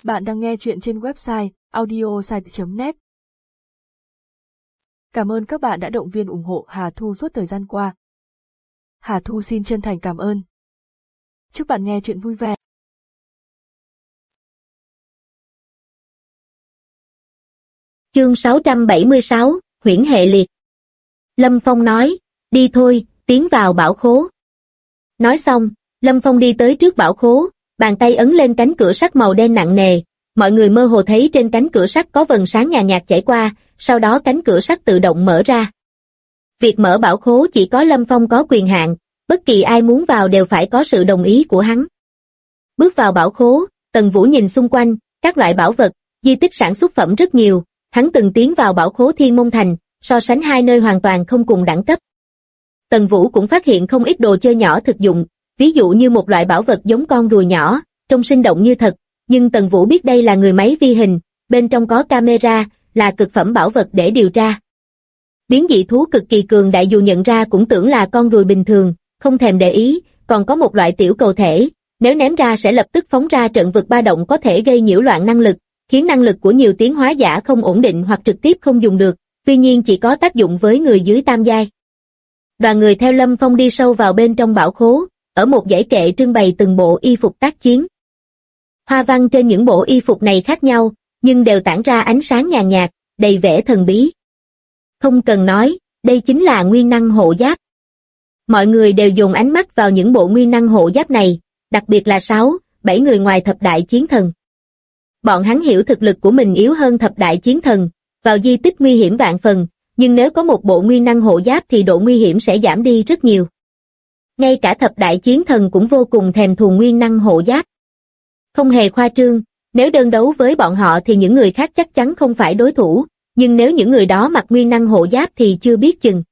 Bạn đang nghe chuyện trên website audiosite.net. Cảm ơn các bạn đã động viên ủng hộ Hà Thu suốt thời gian qua. Hà Thu xin chân thành cảm ơn. Chúc bạn nghe chuyện vui vẻ. Chương 676, Huyễn hệ liệt. Lâm Phong nói, đi thôi, tiến vào bảo khố. Nói xong, Lâm Phong đi tới trước bảo khố, bàn tay ấn lên cánh cửa sắt màu đen nặng nề, mọi người mơ hồ thấy trên cánh cửa sắt có vầng sáng nhàn nhạt chảy qua, sau đó cánh cửa sắt tự động mở ra. Việc mở bảo khố chỉ có Lâm Phong có quyền hạn, bất kỳ ai muốn vào đều phải có sự đồng ý của hắn. Bước vào bảo khố, Tần Vũ nhìn xung quanh, các loại bảo vật, di tích sản xuất phẩm rất nhiều, hắn từng tiến vào bảo khố Thiên Môn Thành, so sánh hai nơi hoàn toàn không cùng đẳng cấp. Tần Vũ cũng phát hiện không ít đồ chơi nhỏ thực dụng, ví dụ như một loại bảo vật giống con rùa nhỏ, trông sinh động như thật, nhưng Tần Vũ biết đây là người máy vi hình, bên trong có camera, là cực phẩm bảo vật để điều tra. Biến dị thú cực kỳ cường đại dù nhận ra cũng tưởng là con ruồi bình thường, không thèm để ý, còn có một loại tiểu cầu thể, nếu ném ra sẽ lập tức phóng ra trận vực ba động có thể gây nhiễu loạn năng lực, khiến năng lực của nhiều tiến hóa giả không ổn định hoặc trực tiếp không dùng được, tuy nhiên chỉ có tác dụng với người dưới tam giai. Đoàn người theo Lâm Phong đi sâu vào bên trong bảo khố, ở một dãy kệ trưng bày từng bộ y phục tác chiến. Hoa văn trên những bộ y phục này khác nhau, nhưng đều tản ra ánh sáng nhàn nhạt, đầy vẻ thần bí. Không cần nói, đây chính là nguyên năng hộ giáp. Mọi người đều dồn ánh mắt vào những bộ nguyên năng hộ giáp này, đặc biệt là 6-7 người ngoài thập đại chiến thần. Bọn hắn hiểu thực lực của mình yếu hơn thập đại chiến thần, vào di tích nguy hiểm vạn phần, nhưng nếu có một bộ nguyên năng hộ giáp thì độ nguy hiểm sẽ giảm đi rất nhiều. Ngay cả thập đại chiến thần cũng vô cùng thèm thuồng nguyên năng hộ giáp. Không hề khoa trương, nếu đơn đấu với bọn họ thì những người khác chắc chắn không phải đối thủ, nhưng nếu những người đó mặc nguyên năng hộ giáp thì chưa biết chừng.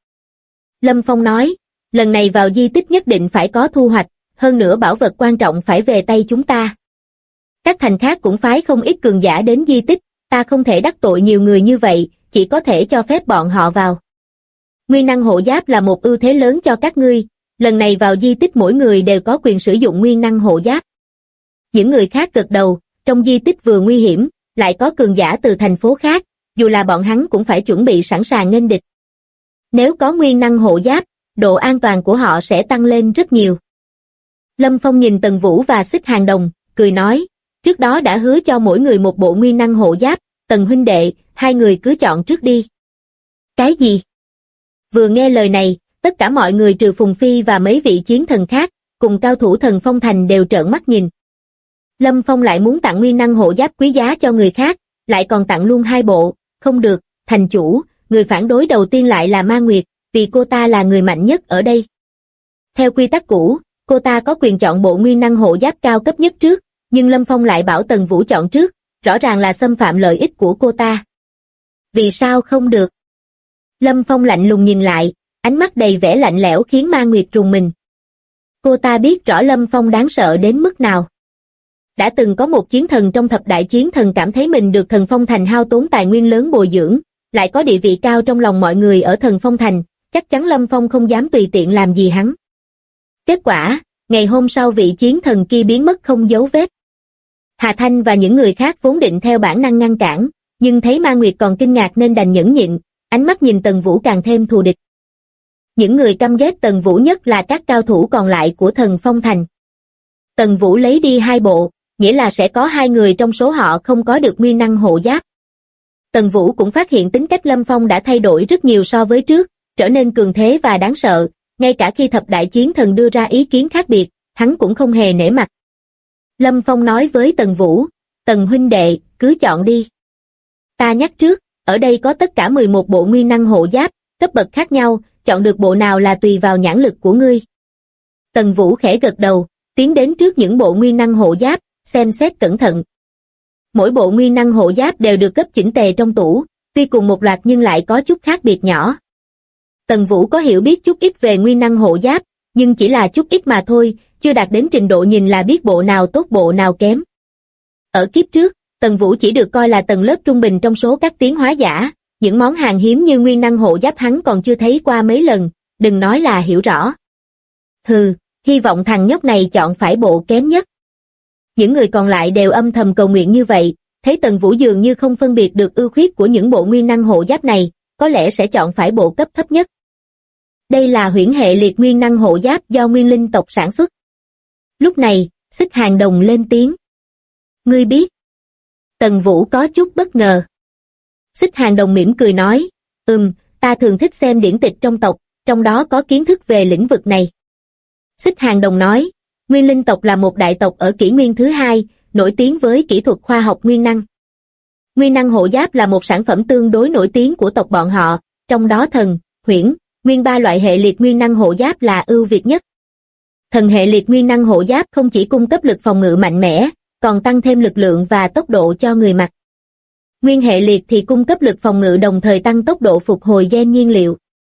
Lâm Phong nói, lần này vào di tích nhất định phải có thu hoạch, hơn nữa bảo vật quan trọng phải về tay chúng ta. Các thành khác cũng phái không ít cường giả đến di tích, ta không thể đắc tội nhiều người như vậy, chỉ có thể cho phép bọn họ vào. Nguyên năng hộ giáp là một ưu thế lớn cho các ngươi, lần này vào di tích mỗi người đều có quyền sử dụng nguyên năng hộ giáp. Những người khác gật đầu, trong di tích vừa nguy hiểm, lại có cường giả từ thành phố khác, dù là bọn hắn cũng phải chuẩn bị sẵn sàng nghênh địch. Nếu có nguyên năng hộ giáp, độ an toàn của họ sẽ tăng lên rất nhiều. Lâm Phong nhìn Tần Vũ và Xích Hàng Đồng, cười nói, trước đó đã hứa cho mỗi người một bộ nguyên năng hộ giáp, Tần huynh đệ, hai người cứ chọn trước đi. Cái gì? Vừa nghe lời này, tất cả mọi người trừ Phùng Phi và mấy vị chiến thần khác, cùng cao thủ Thần Phong Thành đều trợn mắt nhìn. Lâm Phong lại muốn tặng nguyên năng hộ giáp quý giá cho người khác, lại còn tặng luôn hai bộ, không được, thành chủ, người phản đối đầu tiên lại là Ma Nguyệt, vì cô ta là người mạnh nhất ở đây. Theo quy tắc cũ, cô ta có quyền chọn bộ nguyên năng hộ giáp cao cấp nhất trước, nhưng Lâm Phong lại bảo Tần Vũ chọn trước, rõ ràng là xâm phạm lợi ích của cô ta. Vì sao không được? Lâm Phong lạnh lùng nhìn lại, ánh mắt đầy vẻ lạnh lẽo khiến Ma Nguyệt rùng mình. Cô ta biết rõ Lâm Phong đáng sợ đến mức nào. Đã từng có một chiến thần trong thập đại chiến thần cảm thấy mình được Thần Phong Thành hao tốn tài nguyên lớn bồi dưỡng, lại có địa vị cao trong lòng mọi người ở Thần Phong Thành, chắc chắn Lâm Phong không dám tùy tiện làm gì hắn. Kết quả, ngày hôm sau vị chiến thần kia biến mất không dấu vết. Hà Thanh và những người khác vốn định theo bản năng ngăn cản, nhưng thấy Ma Nguyệt còn kinh ngạc nên đành nhẫn nhịn, ánh mắt nhìn Tần Vũ càng thêm thù địch. Những người căm ghét Tần Vũ nhất là các cao thủ còn lại của Thần Phong Thành. Tần Vũ lấy đi hai bộ, nghĩa là sẽ có hai người trong số họ không có được nguyên năng hộ giáp. Tần Vũ cũng phát hiện tính cách Lâm Phong đã thay đổi rất nhiều so với trước, trở nên cường thế và đáng sợ, ngay cả khi thập đại chiến thần đưa ra ý kiến khác biệt, hắn cũng không hề nể mặt. Lâm Phong nói với Tần Vũ, Tần huynh đệ, cứ chọn đi. Ta nhắc trước, ở đây có tất cả 11 bộ nguyên năng hộ giáp, cấp bậc khác nhau, chọn được bộ nào là tùy vào nhãn lực của ngươi. Tần Vũ khẽ gật đầu, tiến đến trước những bộ nguyên năng hộ giáp, xem xét cẩn thận. Mỗi bộ nguyên năng hộ giáp đều được cấp chỉnh tề trong tủ, tuy cùng một loạt nhưng lại có chút khác biệt nhỏ. Tần Vũ có hiểu biết chút ít về nguyên năng hộ giáp, nhưng chỉ là chút ít mà thôi, chưa đạt đến trình độ nhìn là biết bộ nào tốt bộ nào kém. Ở kiếp trước, Tần Vũ chỉ được coi là tầng lớp trung bình trong số các tiến hóa giả, những món hàng hiếm như nguyên năng hộ giáp hắn còn chưa thấy qua mấy lần, đừng nói là hiểu rõ. Hừ, hy vọng thằng nhóc này chọn phải bộ kém nhất. Những người còn lại đều âm thầm cầu nguyện như vậy, thấy Tần Vũ dường như không phân biệt được ưu khuyết của những bộ nguyên năng hộ giáp này, có lẽ sẽ chọn phải bộ cấp thấp nhất. Đây là huyễn hệ liệt nguyên năng hộ giáp do nguyên linh tộc sản xuất. Lúc này, Xích Hàng Đồng lên tiếng. Ngươi biết? Tần Vũ có chút bất ngờ. Xích Hàng Đồng mỉm cười nói, ta thường thích xem điển tịch trong tộc, trong đó có kiến thức về lĩnh vực này. Xích Hàng Đồng nói, Nguyên linh tộc là một đại tộc ở kỷ nguyên thứ hai, nổi tiếng với kỹ thuật khoa học nguyên năng. Nguyên năng hộ giáp là một sản phẩm tương đối nổi tiếng của tộc bọn họ, trong đó thần, huyễn, nguyên ba loại hệ liệt nguyên năng hộ giáp là ưu việt nhất. Thần hệ liệt nguyên năng hộ giáp không chỉ cung cấp lực phòng ngự mạnh mẽ, còn tăng thêm lực lượng và tốc độ cho người mặc. Nguyên hệ liệt thì cung cấp lực phòng ngự đồng thời tăng tốc độ phục hồi gen nhiên liệu.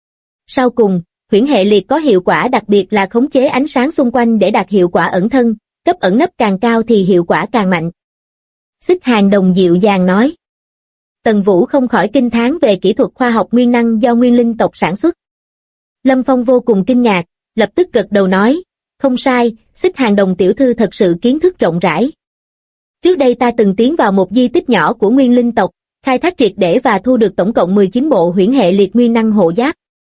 Sau cùng, huyễn hệ liệt có hiệu quả đặc biệt là khống chế ánh sáng xung quanh để đạt hiệu quả ẩn thân, cấp ẩn nấp càng cao thì hiệu quả càng mạnh. Xích Hàng Đồng dịu dàng nói. Tần Vũ không khỏi kinh thán về kỹ thuật khoa học nguyên năng do nguyên linh tộc sản xuất. Lâm Phong vô cùng kinh ngạc, lập tức gật đầu nói, không sai, Xích Hàng Đồng tiểu thư thật sự kiến thức rộng rãi. Trước đây ta từng tiến vào một di tích nhỏ của nguyên linh tộc, khai thác triệt để và thu được tổng cộng 19 bộ huyễn hệ liệt nguyên năng hộ giáp.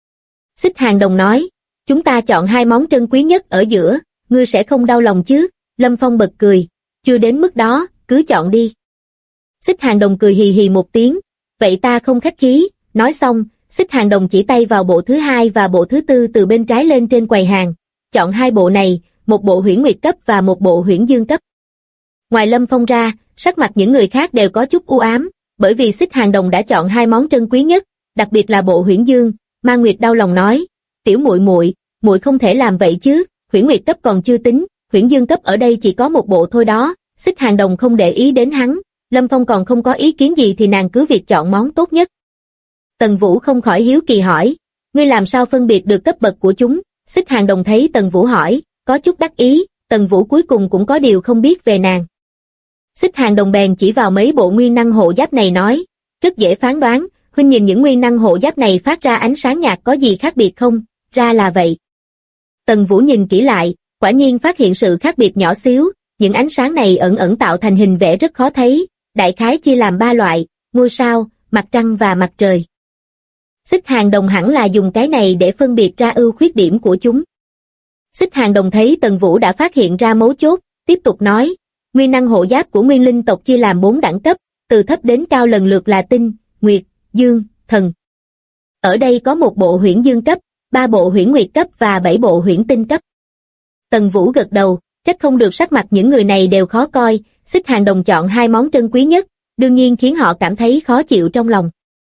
Xích Hàng Đồng nói, chúng ta chọn 2 món trân quý nhất ở giữa, ngươi sẽ không đau lòng chứ? Lâm Phong bật cười, chưa đến mức đó, cứ chọn đi. Xích Hàng Đồng cười hì hì một tiếng, vậy ta không khách khí, nói xong, Xích Hàng Đồng chỉ tay vào bộ thứ 2 và bộ thứ 4 từ bên trái lên trên quầy hàng, chọn 2 bộ này, một bộ huyễn nguyệt cấp và một bộ huyễn dương cấp. Ngoài Lâm Phong ra, sắc mặt những người khác đều có chút u ám, bởi vì Xích Hàng Đồng đã chọn 2 món trân quý nhất, đặc biệt là bộ huyễn dương. Ma Nguyệt đau lòng nói, tiểu muội không thể làm vậy chứ, huyễn nguyệt cấp còn chưa tính, huyễn dương cấp ở đây chỉ có một bộ thôi đó. Xích Hàng Đồng không để ý đến hắn, Lâm Phong còn không có ý kiến gì thì nàng cứ việc chọn món tốt nhất. Tần Vũ không khỏi hiếu kỳ hỏi, ngươi làm sao phân biệt được cấp bậc của chúng? Xích Hàng Đồng thấy Tần Vũ hỏi, có chút đắc ý, Tần Vũ cuối cùng cũng có điều không biết về nàng. Xích Hàng Đồng bèn chỉ vào mấy bộ nguyên năng hộ giáp này nói, rất dễ phán đoán, huynh nhìn những nguyên năng hộ giáp này phát ra ánh sáng nhạt có gì khác biệt không? Ra là vậy. Tần Vũ nhìn kỹ lại, quả nhiên phát hiện sự khác biệt nhỏ xíu, những ánh sáng này ẩn ẩn tạo thành hình vẽ rất khó thấy, đại khái chia làm 3 loại, ngôi sao, mặt trăng và mặt trời. Xích Hàng Đồng hẳn là dùng cái này để phân biệt ra ưu khuyết điểm của chúng. Xích Hàng Đồng thấy Tần Vũ đã phát hiện ra mấu chốt, tiếp tục nói, nguyên năng hộ giáp của nguyên linh tộc chia làm 4 đẳng cấp, từ thấp đến cao lần lượt là tinh, nguyệt, dương, thần. Ở đây có một bộ huyễn dương cấp, 3 bộ huyễn nguyệt cấp và 7 bộ huyễn tinh cấp. Tần Vũ gật đầu, trách không được sắc mặt những người này đều khó coi, Xích Hàng Đồng chọn 2 món trân quý nhất, đương nhiên khiến họ cảm thấy khó chịu trong lòng.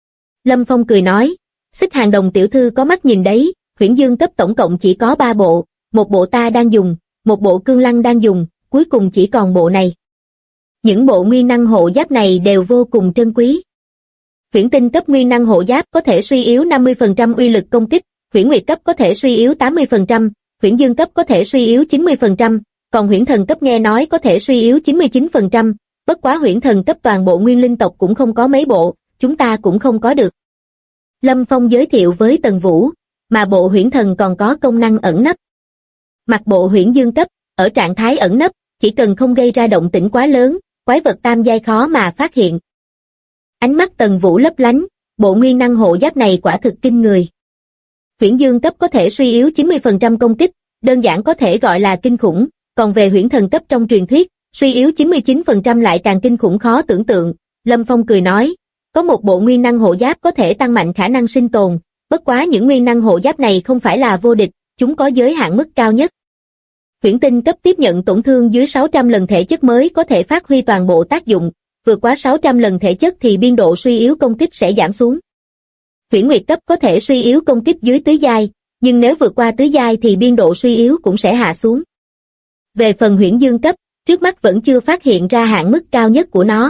Lâm Phong cười nói, Xích Hàng Đồng tiểu thư có mắt nhìn đấy, huyễn dương cấp tổng cộng chỉ có 3 bộ, một bộ ta đang dùng, một bộ Cương Lăng đang dùng, cuối cùng chỉ còn bộ này. Những bộ nguyên năng hộ giáp này đều vô cùng trân quý. Huyễn tinh cấp nguyên năng hộ giáp có thể suy yếu 50% uy lực công kích, huyễn nguyệt cấp có thể suy yếu 80%, huyễn dương cấp có thể suy yếu 90%, còn huyễn thần cấp nghe nói có thể suy yếu 99%, bất quá huyễn thần cấp toàn bộ nguyên linh tộc cũng không có mấy bộ, chúng ta cũng không có được. Lâm Phong giới thiệu với Tần Vũ, mà bộ huyễn thần còn có công năng ẩn nấp. Mặc bộ huyễn dương cấp, ở trạng thái ẩn nấp, chỉ cần không gây ra động tĩnh quá lớn, quái vật tam giai khó mà phát hiện. Ánh mắt Tần Vũ lấp lánh, bộ nguyên năng hộ giáp này quả thực kinh người. Huyễn dương cấp có thể suy yếu 90% công kích, đơn giản có thể gọi là kinh khủng, còn về huyễn thần cấp trong truyền thuyết, suy yếu 99% lại càng kinh khủng khó tưởng tượng. Lâm Phong cười nói, có một bộ nguyên năng hộ giáp có thể tăng mạnh khả năng sinh tồn, bất quá những nguyên năng hộ giáp này không phải là vô địch, chúng có giới hạn mức cao nhất. Huyễn tinh cấp tiếp nhận tổn thương dưới 600 lần thể chất mới có thể phát huy toàn bộ tác dụng, vượt quá 600 lần thể chất thì biên độ suy yếu công kích sẽ giảm xuống. Huyễn nguyệt cấp có thể suy yếu công kích dưới tứ giai, nhưng nếu vượt qua tứ giai thì biên độ suy yếu cũng sẽ hạ xuống. Về phần huyễn dương cấp, trước mắt vẫn chưa phát hiện ra hạn mức cao nhất của nó.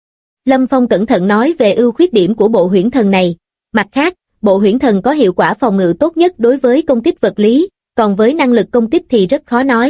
Lâm Phong cẩn thận nói về ưu khuyết điểm của bộ huyễn thần này. Mặt khác, bộ huyễn thần có hiệu quả phòng ngự tốt nhất đối với công kích vật lý, còn với năng lực công kích thì rất khó nói.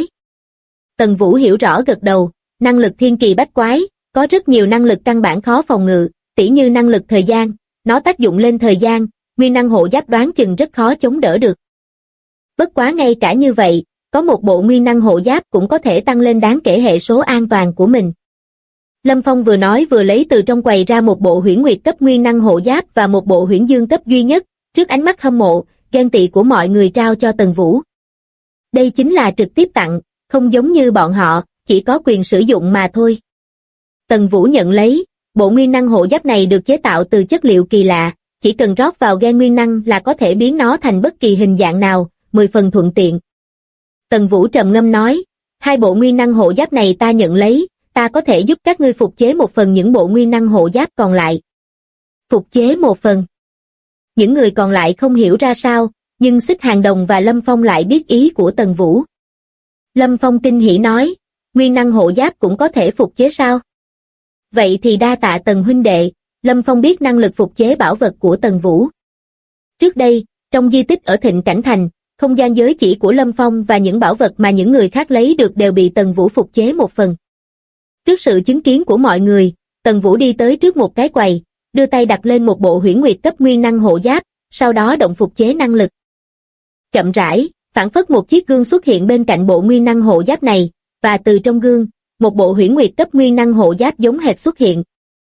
Tần Vũ hiểu rõ gật đầu, năng lực thiên kỳ bách quái, có rất nhiều năng lực căn bản khó phòng ngự, tỉ như năng lực thời gian, nó tác dụng lên thời gian, nguyên năng hộ giáp đoán chừng rất khó chống đỡ được. Bất quá ngay cả như vậy, có một bộ nguyên năng hộ giáp cũng có thể tăng lên đáng kể hệ số an toàn của mình. Lâm Phong vừa nói vừa lấy từ trong quầy ra một bộ huyễn nguyệt cấp nguyên năng hộ giáp và một bộ huyễn dương cấp duy nhất, trước ánh mắt hâm mộ, ghen tị của mọi người trao cho Tần Vũ. Đây chính là trực tiếp tặng, không giống như bọn họ, chỉ có quyền sử dụng mà thôi. Tần Vũ nhận lấy, bộ nguyên năng hộ giáp này được chế tạo từ chất liệu kỳ lạ, chỉ cần rót vào gen nguyên năng là có thể biến nó thành bất kỳ hình dạng nào, 10 phần thuận tiện. Tần Vũ trầm ngâm nói, hai bộ nguyên năng hộ giáp này ta nhận lấy, ta có thể giúp các ngươi phục chế một phần những bộ nguyên năng hộ giáp còn lại. Phục chế một phần. Những người còn lại không hiểu ra sao, nhưng Xích Hàng Đồng và Lâm Phong lại biết ý của Tần Vũ. Lâm Phong kinh hỉ nói, nguyên năng hộ giáp cũng có thể phục chế sao? Vậy thì đa tạ Tần huynh đệ. Lâm Phong biết năng lực phục chế bảo vật của Tần Vũ. Trước đây, trong di tích ở Thịnh Cảnh Thành, không gian giới chỉ của Lâm Phong và những bảo vật mà những người khác lấy được đều bị Tần Vũ phục chế một phần. Trước sự chứng kiến của mọi người, Tần Vũ đi tới trước một cái quầy, đưa tay đặt lên một bộ huyễn nguyệt cấp nguyên năng hộ giáp, sau đó động phục chế năng lực. Chậm rãi, phảng phất một chiếc gương xuất hiện bên cạnh bộ nguyên năng hộ giáp này, và từ trong gương, một bộ huyễn nguyệt cấp nguyên năng hộ giáp giống hệt xuất hiện.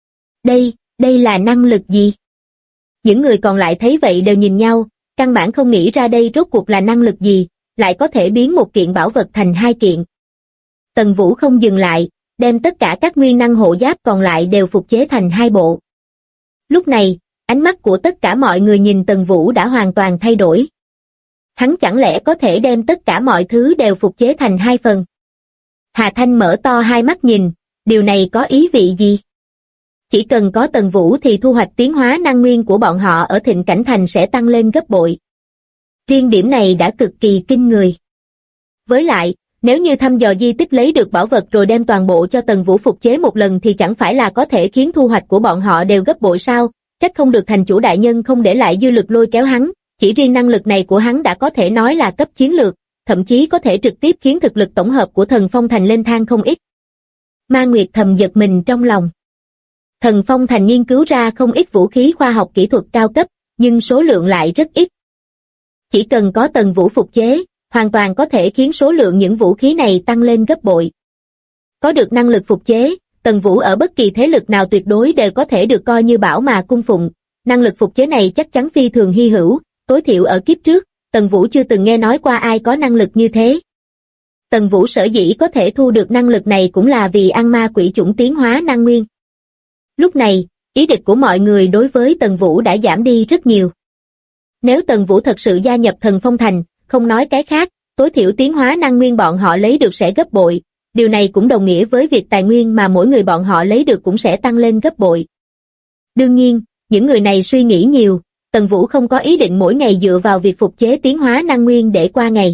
Đây là năng lực gì? Những người còn lại thấy vậy đều nhìn nhau, căn bản không nghĩ ra đây rốt cuộc là năng lực gì, lại có thể biến một kiện bảo vật thành hai kiện. Tần Vũ không dừng lại, đem tất cả các nguyên năng hộ giáp còn lại đều phục chế thành hai bộ. Lúc này, ánh mắt của tất cả mọi người nhìn Tần Vũ đã hoàn toàn thay đổi. Hắn chẳng lẽ có thể đem tất cả mọi thứ đều phục chế thành hai phần? Hà Thanh mở to hai mắt nhìn, điều này có ý vị gì? Chỉ cần có Tần Vũ thì thu hoạch tiến hóa năng nguyên của bọn họ ở Thịnh Cảnh Thành sẽ tăng lên gấp bội. Riêng điểm này đã cực kỳ kinh người. Với lại, nếu như thăm dò di tích lấy được bảo vật rồi đem toàn bộ cho Tần Vũ phục chế một lần thì chẳng phải là có thể khiến thu hoạch của bọn họ đều gấp bội sao? Trách không được thành chủ đại nhân không để lại dư lực lôi kéo hắn, chỉ riêng năng lực này của hắn đã có thể nói là cấp chiến lược, thậm chí có thể trực tiếp khiến thực lực tổng hợp của Thần Phong Thành lên thang không ít. Ma Nguyệt thầm giật mình trong lòng. Thần Phong Thành nghiên cứu ra không ít vũ khí khoa học kỹ thuật cao cấp, nhưng số lượng lại rất ít. Chỉ cần có Tần Vũ phục chế, hoàn toàn có thể khiến số lượng những vũ khí này tăng lên gấp bội. Có được năng lực phục chế, Tần Vũ ở bất kỳ thế lực nào tuyệt đối đều có thể được coi như bảo mà cung phụng. Năng lực phục chế này chắc chắn phi thường hy hữu, tối thiểu ở kiếp trước, Tần Vũ chưa từng nghe nói qua ai có năng lực như thế. Tần Vũ sở dĩ có thể thu được năng lực này cũng là vì ăn ma quỷ chủng tiến hóa năng nguyên. Lúc này, ý địch của mọi người đối với Tần Vũ đã giảm đi rất nhiều. Nếu Tần Vũ thật sự gia nhập Thần Phong Thành, không nói cái khác, tối thiểu tiến hóa năng nguyên bọn họ lấy được sẽ gấp bội, điều này cũng đồng nghĩa với việc tài nguyên mà mỗi người bọn họ lấy được cũng sẽ tăng lên gấp bội. Đương nhiên, những người này suy nghĩ nhiều, Tần Vũ không có ý định mỗi ngày dựa vào việc phục chế tiến hóa năng nguyên để qua ngày.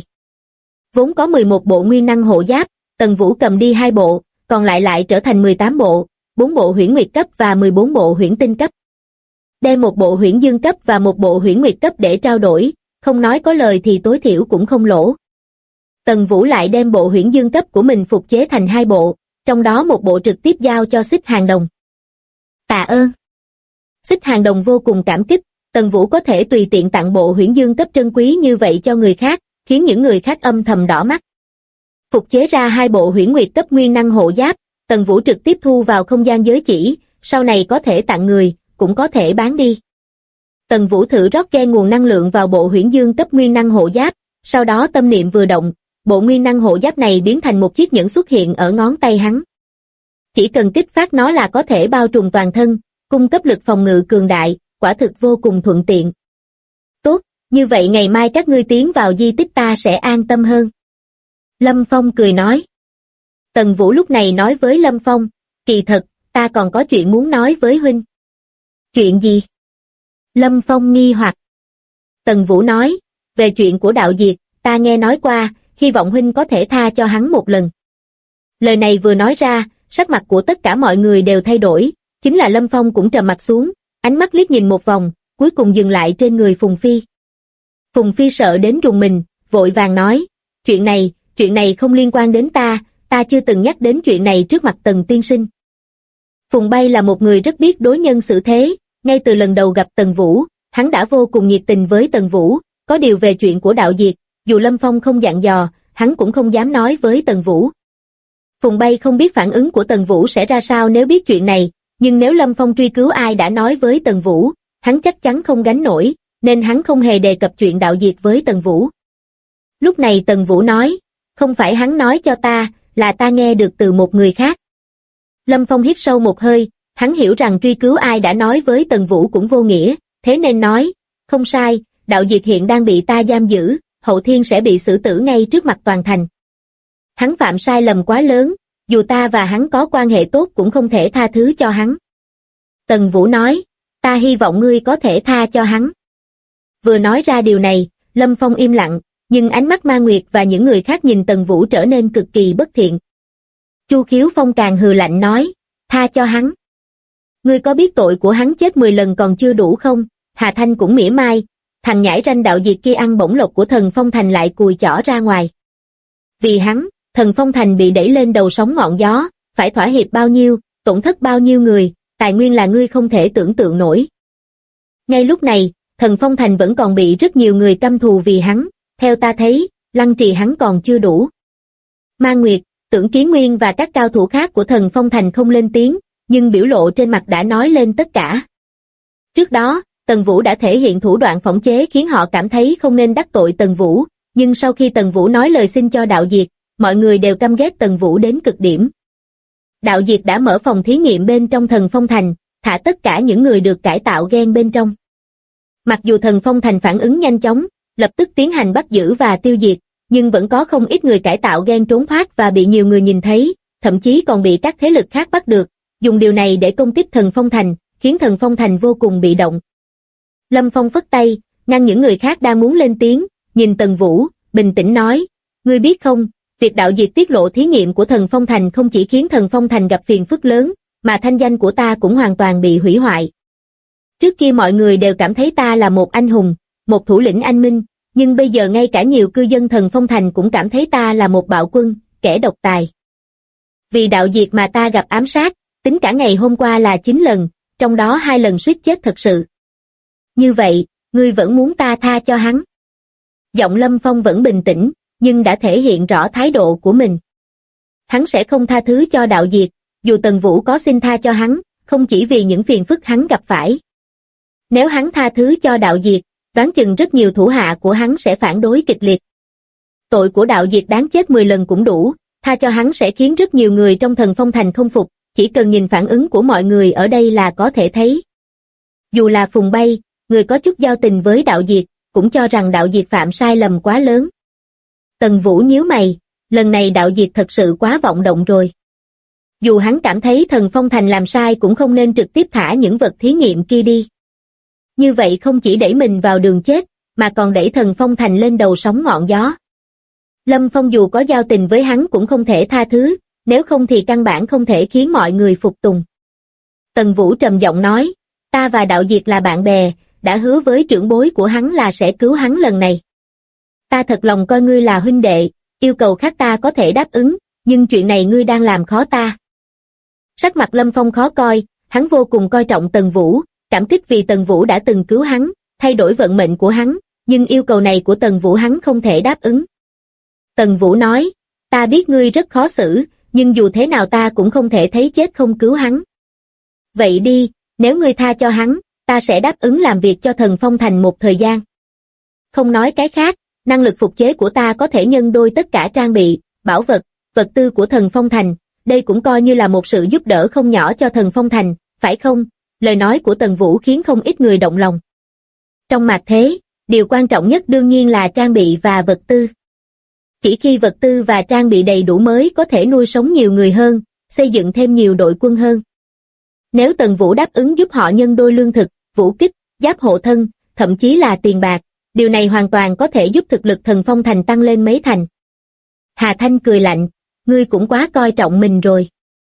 Vốn có 11 bộ nguyên năng hộ giáp, Tần Vũ cầm đi 2 bộ, còn lại trở thành 18 bộ, 4 bộ huyễn nguyệt cấp và 14 bộ huyễn tinh cấp. Đem một bộ huyễn dương cấp và một bộ huyễn nguyệt cấp để trao đổi, không nói có lời thì tối thiểu cũng không lỗ. Tần Vũ lại đem bộ huyễn dương cấp của mình phục chế thành 2 bộ, trong đó một bộ trực tiếp giao cho Xích Hàng Đồng. Tạ ơn. Xích Hàng Đồng vô cùng cảm kích, Tần Vũ có thể tùy tiện tặng bộ huyễn dương cấp trân quý như vậy cho người khác, khiến những người khác âm thầm đỏ mắt. Phục chế ra 2 bộ huyễn nguyệt cấp nguyên năng hộ giáp, Tần Vũ trực tiếp thu vào không gian giới chỉ, sau này có thể tặng người, cũng có thể bán đi. Tần Vũ thử rót gen nguồn năng lượng vào bộ huyễn dương cấp nguyên năng hộ giáp, sau đó tâm niệm vừa động, bộ nguyên năng hộ giáp này biến thành một chiếc nhẫn xuất hiện ở ngón tay hắn. Chỉ cần kích phát nó là có thể bao trùm toàn thân, cung cấp lực phòng ngự cường đại, quả thực vô cùng thuận tiện. Tốt, như vậy ngày mai các ngươi tiến vào di tích ta sẽ an tâm hơn. Lâm Phong cười nói. Tần Vũ lúc này nói với Lâm Phong, kỳ thật, ta còn có chuyện muốn nói với huynh. Chuyện gì? Lâm Phong nghi hoặc. Tần Vũ nói, về chuyện của đạo diệt, ta nghe nói qua, hy vọng huynh có thể tha cho hắn một lần. Lời này vừa nói ra, sắc mặt của tất cả mọi người đều thay đổi, chính là Lâm Phong cũng trầm mặt xuống, ánh mắt liếc nhìn một vòng, cuối cùng dừng lại trên người Phùng Phi. Phùng Phi sợ đến rùng mình, vội vàng nói, chuyện này không liên quan đến ta chưa từng nhắc đến chuyện này trước mặt Tần tiên sinh. Phùng Bay là một người rất biết đối nhân xử thế, ngay từ lần đầu gặp Tần Vũ, hắn đã vô cùng nhiệt tình với Tần Vũ, có điều về chuyện của đạo diệt, dù Lâm Phong không dặn dò, hắn cũng không dám nói với Tần Vũ. Phùng Bay không biết phản ứng của Tần Vũ sẽ ra sao nếu biết chuyện này, nhưng nếu Lâm Phong truy cứu ai đã nói với Tần Vũ, hắn chắc chắn không gánh nổi, nên hắn không hề đề cập chuyện đạo diệt với Tần Vũ. Lúc này Tần Vũ nói, không phải hắn nói cho ta, là ta nghe được từ một người khác. Lâm Phong hít sâu một hơi, hắn hiểu rằng truy cứu ai đã nói với Tần Vũ cũng vô nghĩa, thế nên nói, không sai, đạo diệt hiện đang bị ta giam giữ, hậu thiên sẽ bị xử tử ngay trước mặt toàn thành. Hắn phạm sai lầm quá lớn, dù ta và hắn có quan hệ tốt cũng không thể tha thứ cho hắn. Tần Vũ nói, ta hy vọng ngươi có thể tha cho hắn. Vừa nói ra điều này, Lâm Phong im lặng, nhưng ánh mắt Ma Nguyệt và những người khác nhìn Tần Vũ trở nên cực kỳ bất thiện. Chu Khiếu Phong càng hừ lạnh nói, tha cho hắn. Ngươi có biết tội của hắn chết 10 lần còn chưa đủ không? Hà Thanh cũng mỉa mai, thằng nhãi ranh đạo diệt kia ăn bổng lộc của Thần Phong Thành lại cùi chỏ ra ngoài. Vì hắn, Thần Phong Thành bị đẩy lên đầu sóng ngọn gió, phải thỏa hiệp bao nhiêu, tổn thất bao nhiêu người, tài nguyên là ngươi không thể tưởng tượng nổi. Ngay lúc này, Thần Phong Thành vẫn còn bị rất nhiều người căm thù vì hắn, theo ta thấy, lăng trì hắn còn chưa đủ. Ma Nguyệt, Tưởng Kiến Nguyên và các cao thủ khác của Thần Phong Thành không lên tiếng, nhưng biểu lộ trên mặt đã nói lên tất cả. Trước đó, Tần Vũ đã thể hiện thủ đoạn phỏng chế khiến họ cảm thấy không nên đắc tội Tần Vũ, nhưng sau khi Tần Vũ nói lời xin cho đạo diệt, mọi người đều căm ghét Tần Vũ đến cực điểm. Đạo diệt đã mở phòng thí nghiệm bên trong Thần Phong Thành, thả tất cả những người được cải tạo gen bên trong. Mặc dù Thần Phong Thành phản ứng nhanh chóng, lập tức tiến hành bắt giữ và tiêu diệt, nhưng vẫn có không ít người cải tạo gen trốn thoát và bị nhiều người nhìn thấy, thậm chí còn bị các thế lực khác bắt được, dùng điều này để công kích Thần Phong Thành, khiến Thần Phong Thành vô cùng bị động. Lâm Phong phất tay, ngăn những người khác đang muốn lên tiếng, nhìn Tần Vũ, bình tĩnh nói, ngươi biết không, việc đạo diệt tiết lộ thí nghiệm của Thần Phong Thành không chỉ khiến Thần Phong Thành gặp phiền phức lớn, mà thanh danh của ta cũng hoàn toàn bị hủy hoại. Trước kia mọi người đều cảm thấy ta là một anh hùng, một thủ lĩnh anh minh, nhưng bây giờ ngay cả nhiều cư dân Thần Phong Thành cũng cảm thấy ta là một bạo quân, kẻ độc tài. Vì đạo diệt mà ta gặp ám sát, tính cả ngày hôm qua là 9 lần, trong đó 2 lần suýt chết thật sự. Như vậy, ngươi vẫn muốn ta tha cho hắn? Giọng Lâm Phong vẫn bình tĩnh, nhưng đã thể hiện rõ thái độ của mình. Hắn sẽ không tha thứ cho đạo diệt, dù Tần Vũ có xin tha cho hắn, không chỉ vì những phiền phức hắn gặp phải. Nếu hắn tha thứ cho đạo diệt, đoán chừng rất nhiều thủ hạ của hắn sẽ phản đối kịch liệt. Tội của đạo diệt đáng chết 10 lần cũng đủ, tha cho hắn sẽ khiến rất nhiều người trong Thần Phong Thành không phục, chỉ cần nhìn phản ứng của mọi người ở đây là có thể thấy. Dù là Phùng Bay, người có chút giao tình với đạo diệt, cũng cho rằng đạo diệt phạm sai lầm quá lớn. Tần Vũ nhíu mày, lần này đạo diệt thật sự quá vọng động rồi. Dù hắn cảm thấy Thần Phong Thành làm sai cũng không nên trực tiếp thả những vật thí nghiệm kia đi. Như vậy không chỉ đẩy mình vào đường chết, mà còn đẩy Thần Phong Thành lên đầu sóng ngọn gió. Lâm Phong dù có giao tình với hắn cũng không thể tha thứ, nếu không thì căn bản không thể khiến mọi người phục tùng. Tần Vũ trầm giọng nói, ta và đạo diệt là bạn bè, đã hứa với trưởng bối của hắn là sẽ cứu hắn lần này. Ta thật lòng coi ngươi là huynh đệ, yêu cầu khác ta có thể đáp ứng, nhưng chuyện này ngươi đang làm khó ta. Sắc mặt Lâm Phong khó coi, hắn vô cùng coi trọng Tần Vũ, cảm kích vì Tần Vũ đã từng cứu hắn, thay đổi vận mệnh của hắn, nhưng yêu cầu này của Tần Vũ hắn không thể đáp ứng. Tần Vũ nói, ta biết ngươi rất khó xử, nhưng dù thế nào ta cũng không thể thấy chết không cứu hắn. Vậy đi, nếu ngươi tha cho hắn, ta sẽ đáp ứng làm việc cho Thần Phong Thành một thời gian. Không nói cái khác, năng lực phục chế của ta có thể nhân đôi tất cả trang bị, bảo vật, vật tư của Thần Phong Thành, đây cũng coi như là một sự giúp đỡ không nhỏ cho Thần Phong Thành, phải không? Lời nói của Tần Vũ khiến không ít người động lòng. Trong mặt thế, điều quan trọng nhất đương nhiên là trang bị và vật tư. Chỉ khi vật tư và trang bị đầy đủ mới có thể nuôi sống nhiều người hơn, xây dựng thêm nhiều đội quân hơn. Nếu Tần Vũ đáp ứng giúp họ nhân đôi lương thực, vũ kích, giáp hộ thân, thậm chí là tiền bạc, điều này hoàn toàn có thể giúp thực lực Thần Phong Thành tăng lên mấy thành. Hà Thanh cười lạnh, ngươi cũng quá coi trọng mình rồi.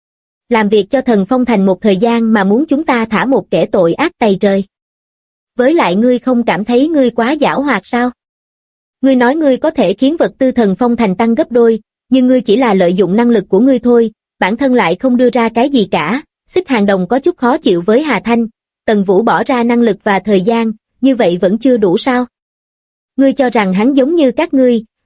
Làm việc cho Thần Phong Thành một thời gian mà muốn chúng ta thả một kẻ tội ác tày trời. Với lại ngươi không cảm thấy ngươi quá giảo hoạt sao? Ngươi nói ngươi có thể khiến vật tư Thần Phong Thành tăng gấp đôi, nhưng ngươi chỉ là lợi dụng năng lực của ngươi thôi, bản thân lại không đưa ra cái gì cả. Xích Hàng Đồng có chút khó chịu với Hà Thanh, Tần Vũ bỏ ra năng lực và thời gian, như vậy vẫn chưa đủ sao? Ngươi cho rằng hắn giống như các ngươi,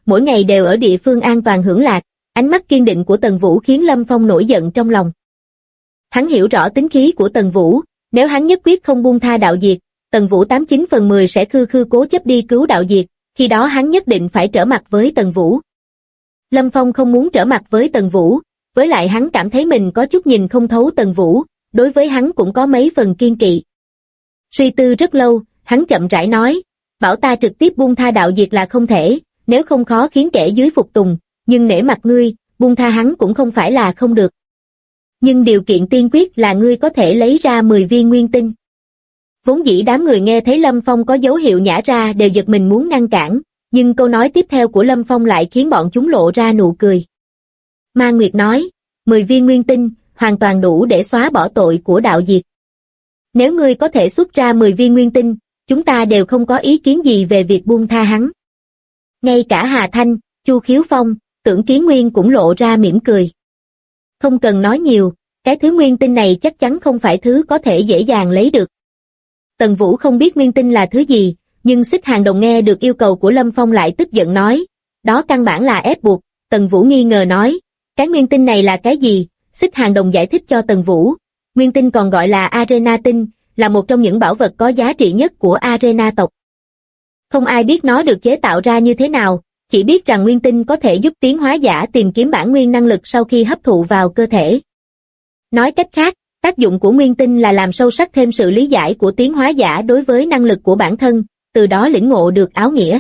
mỗi ngày đều ở địa phương an toàn hưởng lạc. Ánh mắt kiên định của Tần Vũ khiến Lâm Phong nổi giận trong lòng. Hắn hiểu rõ tính khí của Tần Vũ, nếu hắn nhất quyết không buông tha Đạo Diệt, Tần Vũ 89/10 sẽ khư cố chấp đi cứu Đạo Diệt, khi đó hắn nhất định phải trở mặt với Tần Vũ. Lâm Phong không muốn trở mặt với Tần Vũ, với lại hắn cảm thấy mình có chút nhìn không thấu Tần Vũ, đối với hắn cũng có mấy phần kiên kỵ. Suy tư rất lâu, hắn chậm rãi nói, bảo ta trực tiếp buông tha Đạo Diệt là không thể, nếu không khó khiến kẻ dưới phục tùng, nhưng nể mặt ngươi, buông tha hắn cũng không phải là không được. Nhưng điều kiện tiên quyết là ngươi có thể lấy ra 10 viên nguyên tinh. Vốn dĩ đám người nghe thấy Lâm Phong có dấu hiệu nhả ra đều giật mình muốn ngăn cản, nhưng câu nói tiếp theo của Lâm Phong lại khiến bọn chúng lộ ra nụ cười. Ma Nguyệt nói, 10 viên nguyên tinh, hoàn toàn đủ để xóa bỏ tội của Đạo Diệt. Nếu ngươi có thể xuất ra 10 viên nguyên tinh, chúng ta đều không có ý kiến gì về việc buông tha hắn. Ngay cả Hà Thanh, Chu Khiếu Phong, Tưởng Kiến Nguyên cũng lộ ra mỉm cười. Không cần nói nhiều, cái thứ nguyên tinh này chắc chắn không phải thứ có thể dễ dàng lấy được. Tần Vũ không biết nguyên tinh là thứ gì, nhưng Xích Hàng Đồng nghe được yêu cầu của Lâm Phong lại tức giận nói, đó căn bản là ép buộc. Tần Vũ nghi ngờ nói, cái nguyên tinh này là cái gì? Xích Hàng Đồng giải thích cho Tần Vũ, nguyên tinh còn gọi là Arena tinh, là một trong những bảo vật có giá trị nhất của Arena tộc. Không ai biết nó được chế tạo ra như thế nào, chỉ biết rằng nguyên tinh có thể giúp tiến hóa giả tìm kiếm bản nguyên năng lực sau khi hấp thụ vào cơ thể. Nói cách khác, tác dụng của nguyên tinh là làm sâu sắc thêm sự lý giải của tiến hóa giả đối với năng lực của bản thân, từ đó lĩnh ngộ được áo nghĩa.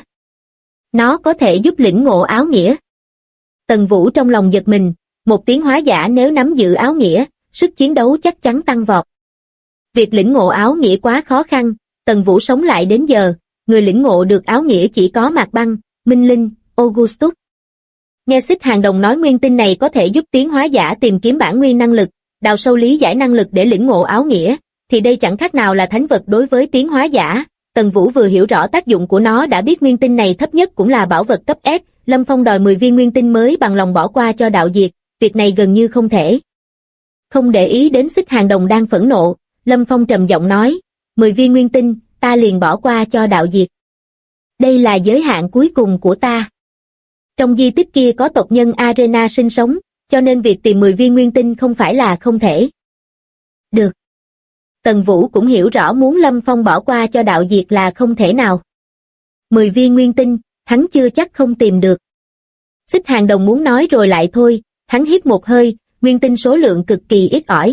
Nó có thể giúp lĩnh ngộ áo nghĩa. Tần Vũ trong lòng giật mình, một tiến hóa giả nếu nắm giữ áo nghĩa, sức chiến đấu chắc chắn tăng vọt. Việc lĩnh ngộ áo nghĩa quá khó khăn, Tần Vũ sống lại đến giờ, người lĩnh ngộ được áo nghĩa chỉ có Mạc Băng, Minh Linh, Augustus. Nghe Xích Hàng Đồng nói nguyên tinh này có thể giúp tiến hóa giả tìm kiếm bản nguyên năng lực, đào sâu lý giải năng lực để lĩnh ngộ áo nghĩa, thì đây chẳng khác nào là thánh vật đối với tiến hóa giả. Tần Vũ vừa hiểu rõ tác dụng của nó đã biết nguyên tinh này thấp nhất cũng là bảo vật cấp S, Lâm Phong đòi 10 viên nguyên tinh mới bằng lòng bỏ qua cho Đạo Diệt, việc này gần như không thể. Không để ý đến Xích Hàng Đồng đang phẫn nộ, Lâm Phong trầm giọng nói, 10 viên nguyên tinh, ta liền bỏ qua cho Đạo Diệt. Đây là giới hạn cuối cùng của ta. Trong di tích kia có tộc nhân Arena sinh sống, cho nên việc tìm 10 viên nguyên tinh không phải là không thể. Được. Tần Vũ cũng hiểu rõ muốn Lâm Phong bỏ qua cho Đạo Diệt là không thể nào. 10 viên nguyên tinh, hắn chưa chắc không tìm được. Xích Hàng Đồng muốn nói rồi lại thôi, hắn hít một hơi, nguyên tinh số lượng cực kỳ ít ỏi.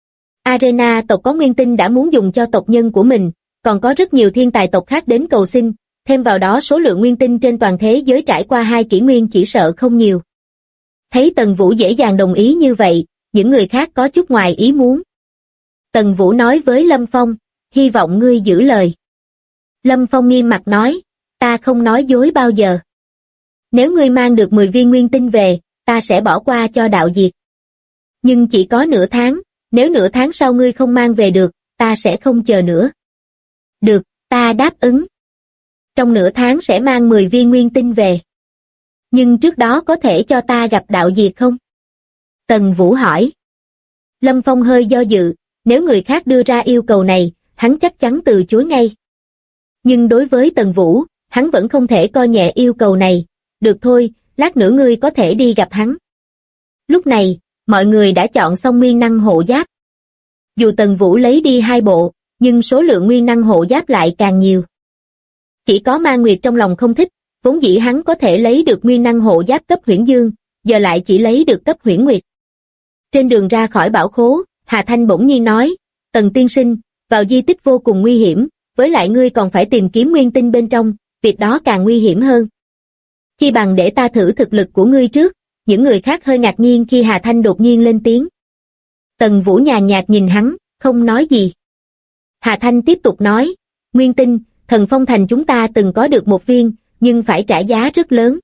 Arena tộc có nguyên tinh đã muốn dùng cho tộc nhân của mình, còn có rất nhiều thiên tài tộc khác đến cầu xin, thêm vào đó số lượng nguyên tinh trên toàn thế giới trải qua 2 kỷ nguyên chỉ sợ không nhiều. Thấy Tần Vũ dễ dàng đồng ý như vậy, những người khác có chút ngoài ý muốn. Tần Vũ nói với Lâm Phong, hy vọng ngươi giữ lời. Lâm Phong nghiêm mặt nói, ta không nói dối bao giờ. Nếu ngươi mang được 10 viên nguyên tinh về, ta sẽ bỏ qua cho Đạo Diệt. Nhưng chỉ có nửa tháng, nếu nửa tháng sau ngươi không mang về được, ta sẽ không chờ nữa. Được, ta đáp ứng. Trong nửa tháng sẽ mang 10 viên nguyên tinh về. Nhưng trước đó có thể cho ta gặp Đạo Diệt không? Tần Vũ hỏi. Lâm Phong hơi do dự, nếu người khác đưa ra yêu cầu này, hắn chắc chắn từ chối ngay. Nhưng đối với Tần Vũ, hắn vẫn không thể coi nhẹ yêu cầu này. Được thôi, lát nữa ngươi có thể đi gặp hắn. Lúc này, mọi người đã chọn xong nguyên năng hộ giáp. Dù Tần Vũ lấy đi 2 bộ, nhưng số lượng nguyên năng hộ giáp lại càng nhiều. Chỉ có Ma Nguyệt trong lòng không thích, vốn dĩ hắn có thể lấy được nguyên năng hộ giáp cấp Huyễn Dương, giờ lại chỉ lấy được cấp Huyễn Nguyệt. Trên đường ra khỏi bảo khố, Hà Thanh bỗng nhiên nói, Tần tiên sinh, vào di tích vô cùng nguy hiểm, với lại ngươi còn phải tìm kiếm nguyên tinh bên trong, việc đó càng nguy hiểm hơn. Chi bằng để ta thử thực lực của ngươi trước. Những người khác hơi ngạc nhiên khi Hà Thanh đột nhiên lên tiếng. Tần Vũ nhàn nhạt nhìn hắn, không nói gì. Hà Thanh tiếp tục nói, nguyên tinh, Thần Phong Thành chúng ta từng có được 1 viên, nhưng phải trả giá rất lớn.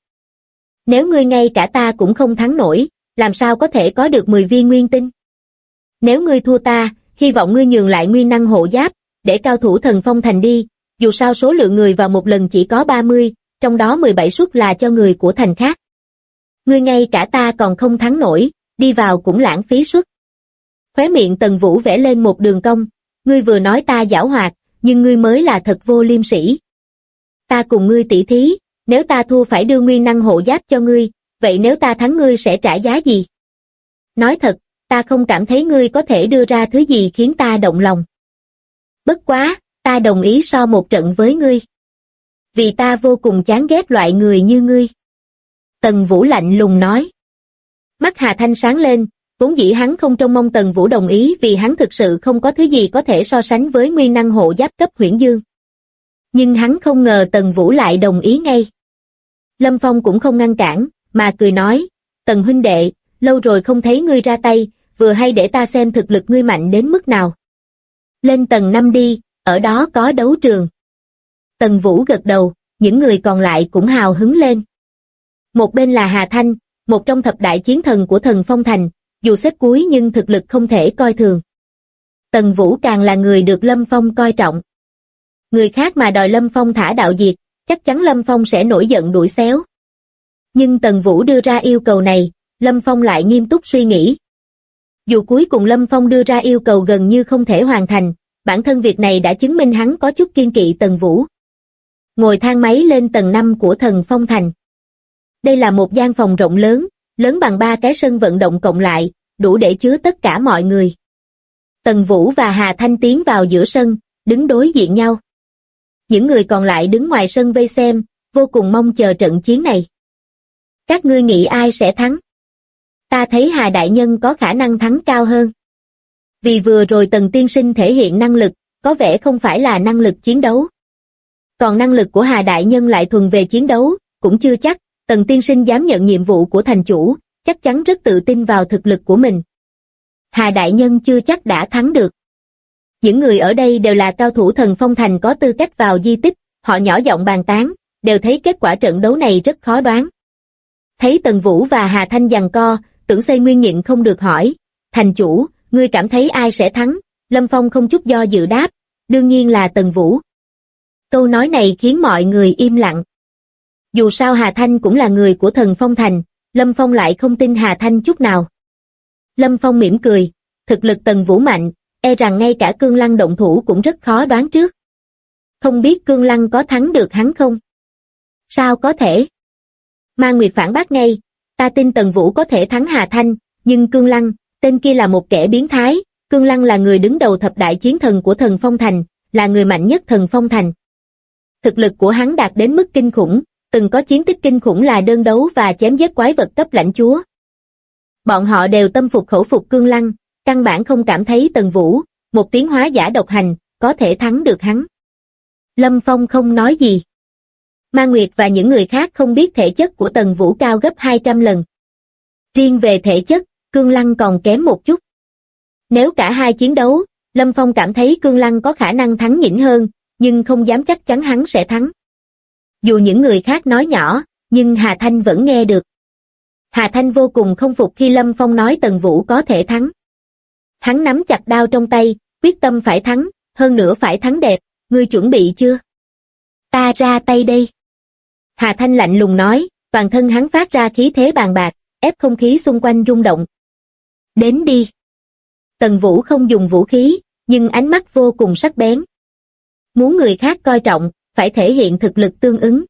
Nếu ngươi ngay cả ta cũng không thắng nổi, làm sao có thể có được 10 viên nguyên tinh? Nếu ngươi thua ta, hy vọng ngươi nhường lại nguyên năng hộ giáp, để cao thủ Thần Phong Thành đi, dù sao số lượng người vào một lần chỉ có 30, trong đó 17 suất là cho người của thành khác. Ngươi ngay cả ta còn không thắng nổi, đi vào cũng lãng phí suất. Khóe miệng Tần Vũ vẽ lên một đường cong, ngươi vừa nói ta giảo hoạt, nhưng ngươi mới là thật vô liêm sỉ. Ta cùng ngươi tỷ thí, nếu ta thua phải đưa nguyên năng hộ giáp cho ngươi, vậy nếu ta thắng ngươi sẽ trả giá gì? Nói thật, ta không cảm thấy ngươi có thể đưa ra thứ gì khiến ta động lòng. Bất quá, ta đồng ý so một trận với ngươi. Vì ta vô cùng chán ghét loại người như ngươi. Tần Vũ lạnh lùng nói. Mắt Hà Thanh sáng lên, vốn dĩ hắn không trông mong Tần Vũ đồng ý vì hắn thực sự không có thứ gì có thể so sánh với nguyên năng hộ giáp cấp Huyễn Dương. Nhưng hắn không ngờ Tần Vũ lại đồng ý ngay. Lâm Phong cũng không ngăn cản, mà cười nói, Tần huynh đệ, lâu rồi không thấy ngươi ra tay, vừa hay để ta xem thực lực ngươi mạnh đến mức nào. Lên tầng 5 đi, ở đó có đấu trường. Tần Vũ gật đầu, những người còn lại cũng hào hứng lên. Một bên là Hà Thanh, một trong thập đại chiến thần của Thần Phong Thành, dù xếp cuối nhưng thực lực không thể coi thường. Tần Vũ càng là người được Lâm Phong coi trọng. Người khác mà đòi Lâm Phong thả đạo diệt, chắc chắn Lâm Phong sẽ nổi giận đuổi xéo. Nhưng Tần Vũ đưa ra yêu cầu này, Lâm Phong lại nghiêm túc suy nghĩ. Dù cuối cùng Lâm Phong đưa ra yêu cầu gần như không thể hoàn thành, bản thân việc này đã chứng minh hắn có chút kiên kỵ Tần Vũ. Ngồi thang máy lên tầng 5 của Thần Phong Thành. Đây là một gian phòng rộng lớn, lớn bằng 3 cái sân vận động cộng lại, đủ để chứa tất cả mọi người. Tần Vũ và Hà Thanh tiến vào giữa sân, đứng đối diện nhau. Những người còn lại đứng ngoài sân vây xem, vô cùng mong chờ trận chiến này. Các ngươi nghĩ ai sẽ thắng? Ta thấy Hà Đại Nhân có khả năng thắng cao hơn. Vì vừa rồi Tần Tiên Sinh thể hiện năng lực, có vẻ không phải là năng lực chiến đấu. Còn năng lực của Hà Đại Nhân lại thuần về chiến đấu, cũng chưa chắc. Tần Tiên Sinh dám nhận nhiệm vụ của thành chủ, chắc chắn rất tự tin vào thực lực của mình. Hà Đại Nhân chưa chắc đã thắng được. Những người ở đây đều là cao thủ Thần Phong Thành có tư cách vào di tích, họ nhỏ giọng bàn tán, đều thấy kết quả trận đấu này rất khó đoán. Thấy Tần Vũ và Hà Thanh giằng co, Tưởng Xây Nguyên nhịn không được hỏi, thành chủ, ngươi cảm thấy ai sẽ thắng? Lâm Phong không chút do dự đáp, đương nhiên là Tần Vũ. Câu nói này khiến mọi người im lặng. Dù sao Hà Thanh cũng là người của Thần Phong Thành, Lâm Phong lại không tin Hà Thanh chút nào. Lâm Phong mỉm cười, thực lực Tần Vũ mạnh, e rằng ngay cả Cương Lăng động thủ cũng rất khó đoán trước. Không biết Cương Lăng có thắng được hắn không? Sao có thể? Ma Nguyệt phản bác ngay, ta tin Tần Vũ có thể thắng Hà Thanh, nhưng Cương Lăng, tên kia là một kẻ biến thái, Cương Lăng là người đứng đầu thập đại chiến thần của Thần Phong Thành, là người mạnh nhất Thần Phong Thành. Thực lực của hắn đạt đến mức kinh khủng, từng có chiến tích kinh khủng là đơn đấu và chém giết quái vật cấp lãnh chúa. Bọn họ đều tâm phục khẩu phục Cương Lăng, căn bản không cảm thấy Tần Vũ, một tiến hóa giả độc hành, có thể thắng được hắn. Lâm Phong không nói gì. Ma Nguyệt và những người khác không biết thể chất của Tần Vũ cao gấp 200 lần. Riêng về thể chất, Cương Lăng còn kém một chút. Nếu cả hai chiến đấu, Lâm Phong cảm thấy Cương Lăng có khả năng thắng nhỉnh hơn, nhưng không dám chắc chắn hắn sẽ thắng. Dù những người khác nói nhỏ, nhưng Hà Thanh vẫn nghe được. Hà Thanh vô cùng không phục khi Lâm Phong nói Tần Vũ có thể thắng. Hắn nắm chặt đao trong tay, quyết tâm phải thắng, hơn nữa phải thắng đẹp, ngươi chuẩn bị chưa? Ta ra tay đây. Hà Thanh lạnh lùng nói, toàn thân hắn phát ra khí thế bàn bạc, ép không khí xung quanh rung động. Đến đi. Tần Vũ không dùng vũ khí, nhưng ánh mắt vô cùng sắc bén. Muốn người khác coi trọng, phải thể hiện thực lực tương ứng.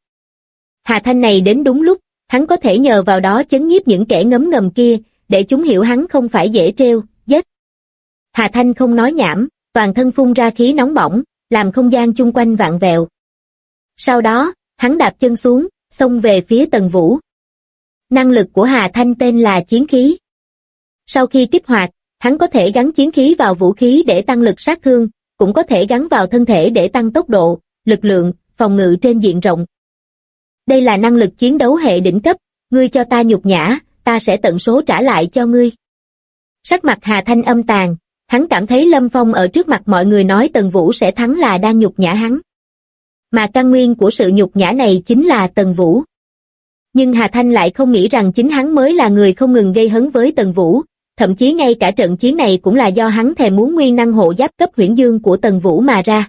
Hà Thanh này đến đúng lúc, hắn có thể nhờ vào đó chấn nhiếp những kẻ ngấm ngầm kia, để chúng hiểu hắn không phải dễ trêu, giết. Hà Thanh không nói nhảm, toàn thân phun ra khí nóng bỏng, làm không gian chung quanh vặn vẹo. Sau đó, hắn đạp chân xuống, xông về phía Tần Vũ. Năng lực của Hà Thanh tên là chiến khí. Sau khi kích hoạt, hắn có thể gắn chiến khí vào vũ khí để tăng lực sát thương, cũng có thể gắn vào thân thể để tăng tốc độ, lực lượng, phòng ngự trên diện rộng. Đây là năng lực chiến đấu hệ đỉnh cấp, ngươi cho ta nhục nhã, ta sẽ tận số trả lại cho ngươi. Sắc mặt Hà Thanh âm tàn, hắn cảm thấy Lâm Phong ở trước mặt mọi người nói Tần Vũ sẽ thắng là đang nhục nhã hắn. Mà căn nguyên của sự nhục nhã này chính là Tần Vũ. Nhưng Hà Thanh lại không nghĩ rằng chính hắn mới là người không ngừng gây hấn với Tần Vũ, thậm chí ngay cả trận chiến này cũng là do hắn thèm muốn nguyên năng hộ giáp cấp Huyễn Dương của Tần Vũ mà ra.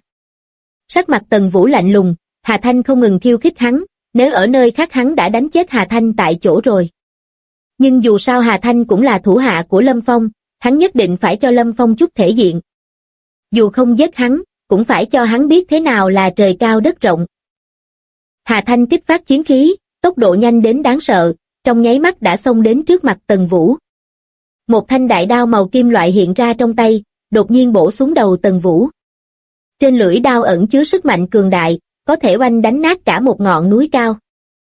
Sắc mặt Tần Vũ lạnh lùng, Hà Thanh không ngừng khiêu khích hắn, nếu ở nơi khác hắn đã đánh chết Hà Thanh tại chỗ rồi. Nhưng dù sao Hà Thanh cũng là thủ hạ của Lâm Phong, hắn nhất định phải cho Lâm Phong chút thể diện. Dù không giết hắn, cũng phải cho hắn biết thế nào là trời cao đất rộng. Hà Thanh kích phát chiến khí, tốc độ nhanh đến đáng sợ, trong nháy mắt đã xông đến trước mặt Tần Vũ. Một thanh đại đao màu kim loại hiện ra trong tay, đột nhiên bổ xuống đầu Tần Vũ. Trên lưỡi đao ẩn chứa sức mạnh cường đại, có thể oanh đánh nát cả một ngọn núi cao.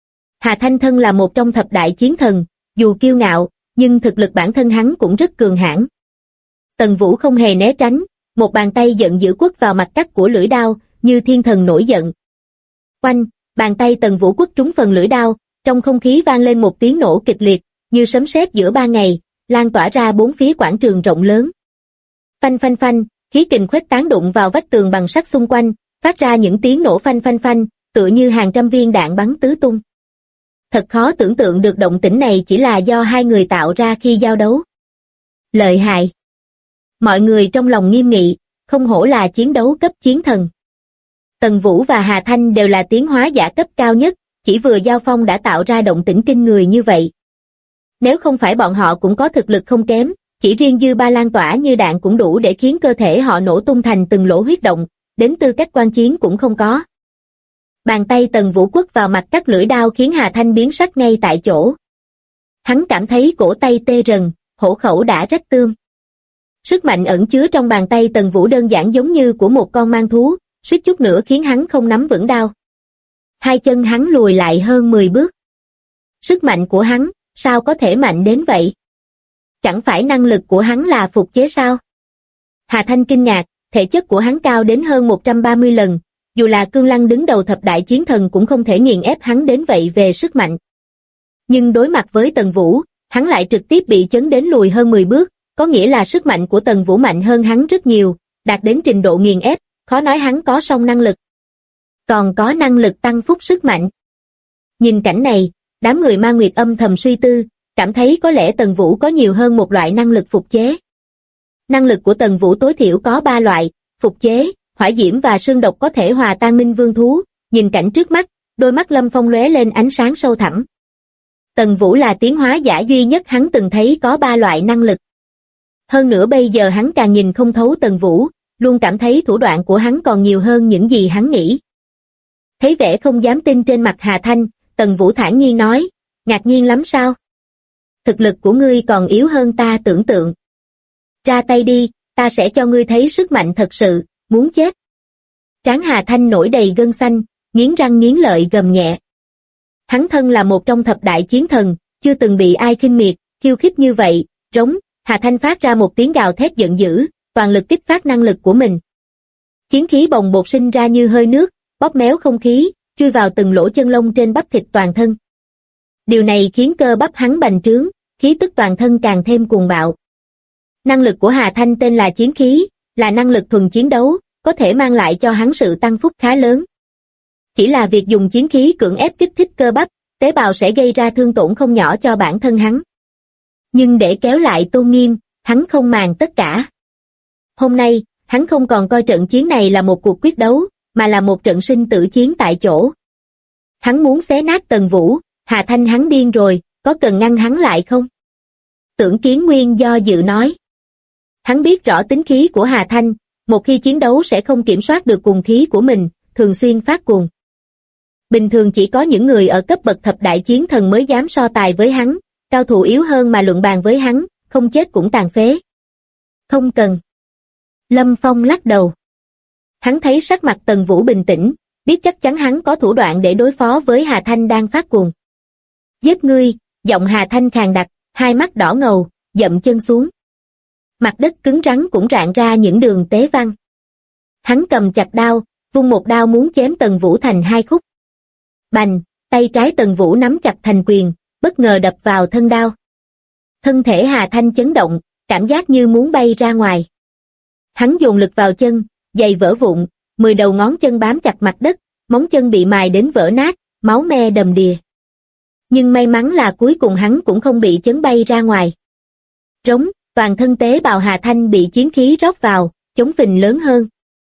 Hà Thanh thân là một trong thập đại chiến thần, dù kiêu ngạo, nhưng thực lực bản thân hắn cũng rất cường hãn. Tần Vũ không hề né tránh, một bàn tay giận dữ quất vào mặt cắt của lưỡi đao, như thiên thần nổi giận. Oanh, bàn tay Tần Vũ quất trúng phần lưỡi đao, trong không khí vang lên một tiếng nổ kịch liệt, như sấm sét giữa ban ngày, lan tỏa ra bốn phía quảng trường rộng lớn. Phanh phanh phanh, khí kình khuếch tán đụng vào vách tường bằng sắt xung quanh, phát ra những tiếng nổ phanh phanh phanh, tựa như hàng trăm viên đạn bắn tứ tung. Thật khó tưởng tượng được động tĩnh này chỉ là do hai người tạo ra khi giao đấu. Lợi hại. Mọi người trong lòng nghiêm nghị, không hổ là chiến đấu cấp chiến thần. Tần Vũ và Hà Thanh đều là tiến hóa giả cấp cao nhất, chỉ vừa giao phong đã tạo ra động tĩnh kinh người như vậy. Nếu không phải bọn họ cũng có thực lực không kém, chỉ riêng dư ba lan tỏa như đạn cũng đủ để khiến cơ thể họ nổ tung thành từng lỗ huyết động, đến tư cách quan chiến cũng không có. Bàn tay Tần Vũ quất vào mặt cắt lưỡi đao khiến Hà Thanh biến sắc ngay tại chỗ. Hắn cảm thấy cổ tay tê rần, hổ khẩu đã rách tươm. Sức mạnh ẩn chứa trong bàn tay Tần Vũ đơn giản giống như của một con mang thú, suýt chút nữa khiến hắn không nắm vững đao. Hai chân hắn lùi lại hơn 10 bước. Sức mạnh của hắn, sao có thể mạnh đến vậy? Chẳng phải năng lực của hắn là phục chế sao? Hà Thanh kinh ngạc, thể chất của hắn cao đến hơn 130 lần, dù là Cương Lăng đứng đầu thập đại chiến thần cũng không thể nghiền ép hắn đến vậy về sức mạnh. Nhưng đối mặt với Tần Vũ, hắn lại trực tiếp bị chấn đến lùi hơn 10 bước, có nghĩa là sức mạnh của Tần Vũ mạnh hơn hắn rất nhiều, đạt đến trình độ nghiền ép, khó nói hắn có song năng lực. Còn có năng lực tăng phúc sức mạnh. Nhìn cảnh này, đám người Ma Nguyệt âm thầm suy tư, cảm thấy có lẽ Tần Vũ có nhiều hơn một loại năng lực phục chế. Năng lực của Tần Vũ tối thiểu có 3 loại, phục chế, hỏa diễm và sương độc có thể hòa tan minh vương thú. Nhìn cảnh trước mắt, đôi mắt Lâm Phong lóe lên ánh sáng sâu thẳm. Tần Vũ là tiến hóa giả duy nhất hắn từng thấy có 3 loại năng lực. Hơn nữa bây giờ hắn càng nhìn không thấu Tần Vũ, luôn cảm thấy thủ đoạn của hắn còn nhiều hơn những gì hắn nghĩ. Thấy vẻ không dám tin trên mặt Hà Thanh, Tần Vũ thản nhiên nói, ngạc nhiên lắm sao? Thực lực của ngươi còn yếu hơn ta tưởng tượng. Ra tay đi, ta sẽ cho ngươi thấy sức mạnh thật sự, muốn chết. Trán Hà Thanh nổi đầy gân xanh, nghiến răng nghiến lợi gầm nhẹ. Hắn thân là một trong thập đại chiến thần, chưa từng bị ai khinh miệt, khiêu khích như vậy, rống, Hà Thanh phát ra một tiếng gào thét giận dữ, toàn lực kích phát năng lực của mình. Chiến khí bồng bột sinh ra như hơi nước, bóp méo không khí, chui vào từng lỗ chân lông trên bắp thịt toàn thân. Điều này khiến cơ bắp hắn bành trướng, khí tức toàn thân càng thêm cuồng bạo. Năng lực của Hà Thanh tên là chiến khí, là năng lực thuần chiến đấu, có thể mang lại cho hắn sự tăng phúc khá lớn. Chỉ là việc dùng chiến khí cưỡng ép kích thích cơ bắp, tế bào sẽ gây ra thương tổn không nhỏ cho bản thân hắn. Nhưng để kéo lại tôn nghiêm, hắn không màng tất cả. Hôm nay, hắn không còn coi trận chiến này là một cuộc quyết đấu, mà là một trận sinh tử chiến tại chỗ. Hắn muốn xé nát Tần Vũ, Hà Thanh hắn điên rồi, có cần ngăn hắn lại không? Tưởng Kiến Nguyên do dự nói. Hắn biết rõ tính khí của Hà Thanh, một khi chiến đấu sẽ không kiểm soát được cuồng khí của mình, thường xuyên phát cuồng. Bình thường chỉ có những người ở cấp bậc thập đại chiến thần mới dám so tài với hắn, cao thủ yếu hơn mà luận bàn với hắn, không chết cũng tàn phế. Không cần. Lâm Phong lắc đầu. Hắn thấy sắc mặt Tần Vũ bình tĩnh, biết chắc chắn hắn có thủ đoạn để đối phó với Hà Thanh đang phát cuồng. Giết ngươi, giọng Hà Thanh khàn đặc, hai mắt đỏ ngầu, dậm chân xuống. Mặt đất cứng rắn cũng rạn ra những đường tế văn. Hắn cầm chặt đao, vung một đao muốn chém Tần Vũ thành hai khúc. Bành, tay trái Tần Vũ nắm chặt thành quyền, bất ngờ đập vào thân đao. Thân thể Hà Thanh chấn động, cảm giác như muốn bay ra ngoài. Hắn dồn lực vào chân, giày vỡ vụn, 10 đầu ngón chân bám chặt mặt đất, móng chân bị mài đến vỡ nát, máu me đầm đìa. Nhưng may mắn là cuối cùng hắn cũng không bị chấn bay ra ngoài. Rống, toàn thân tế bào Hà Thanh bị chiến khí rót vào, chống phình lớn hơn.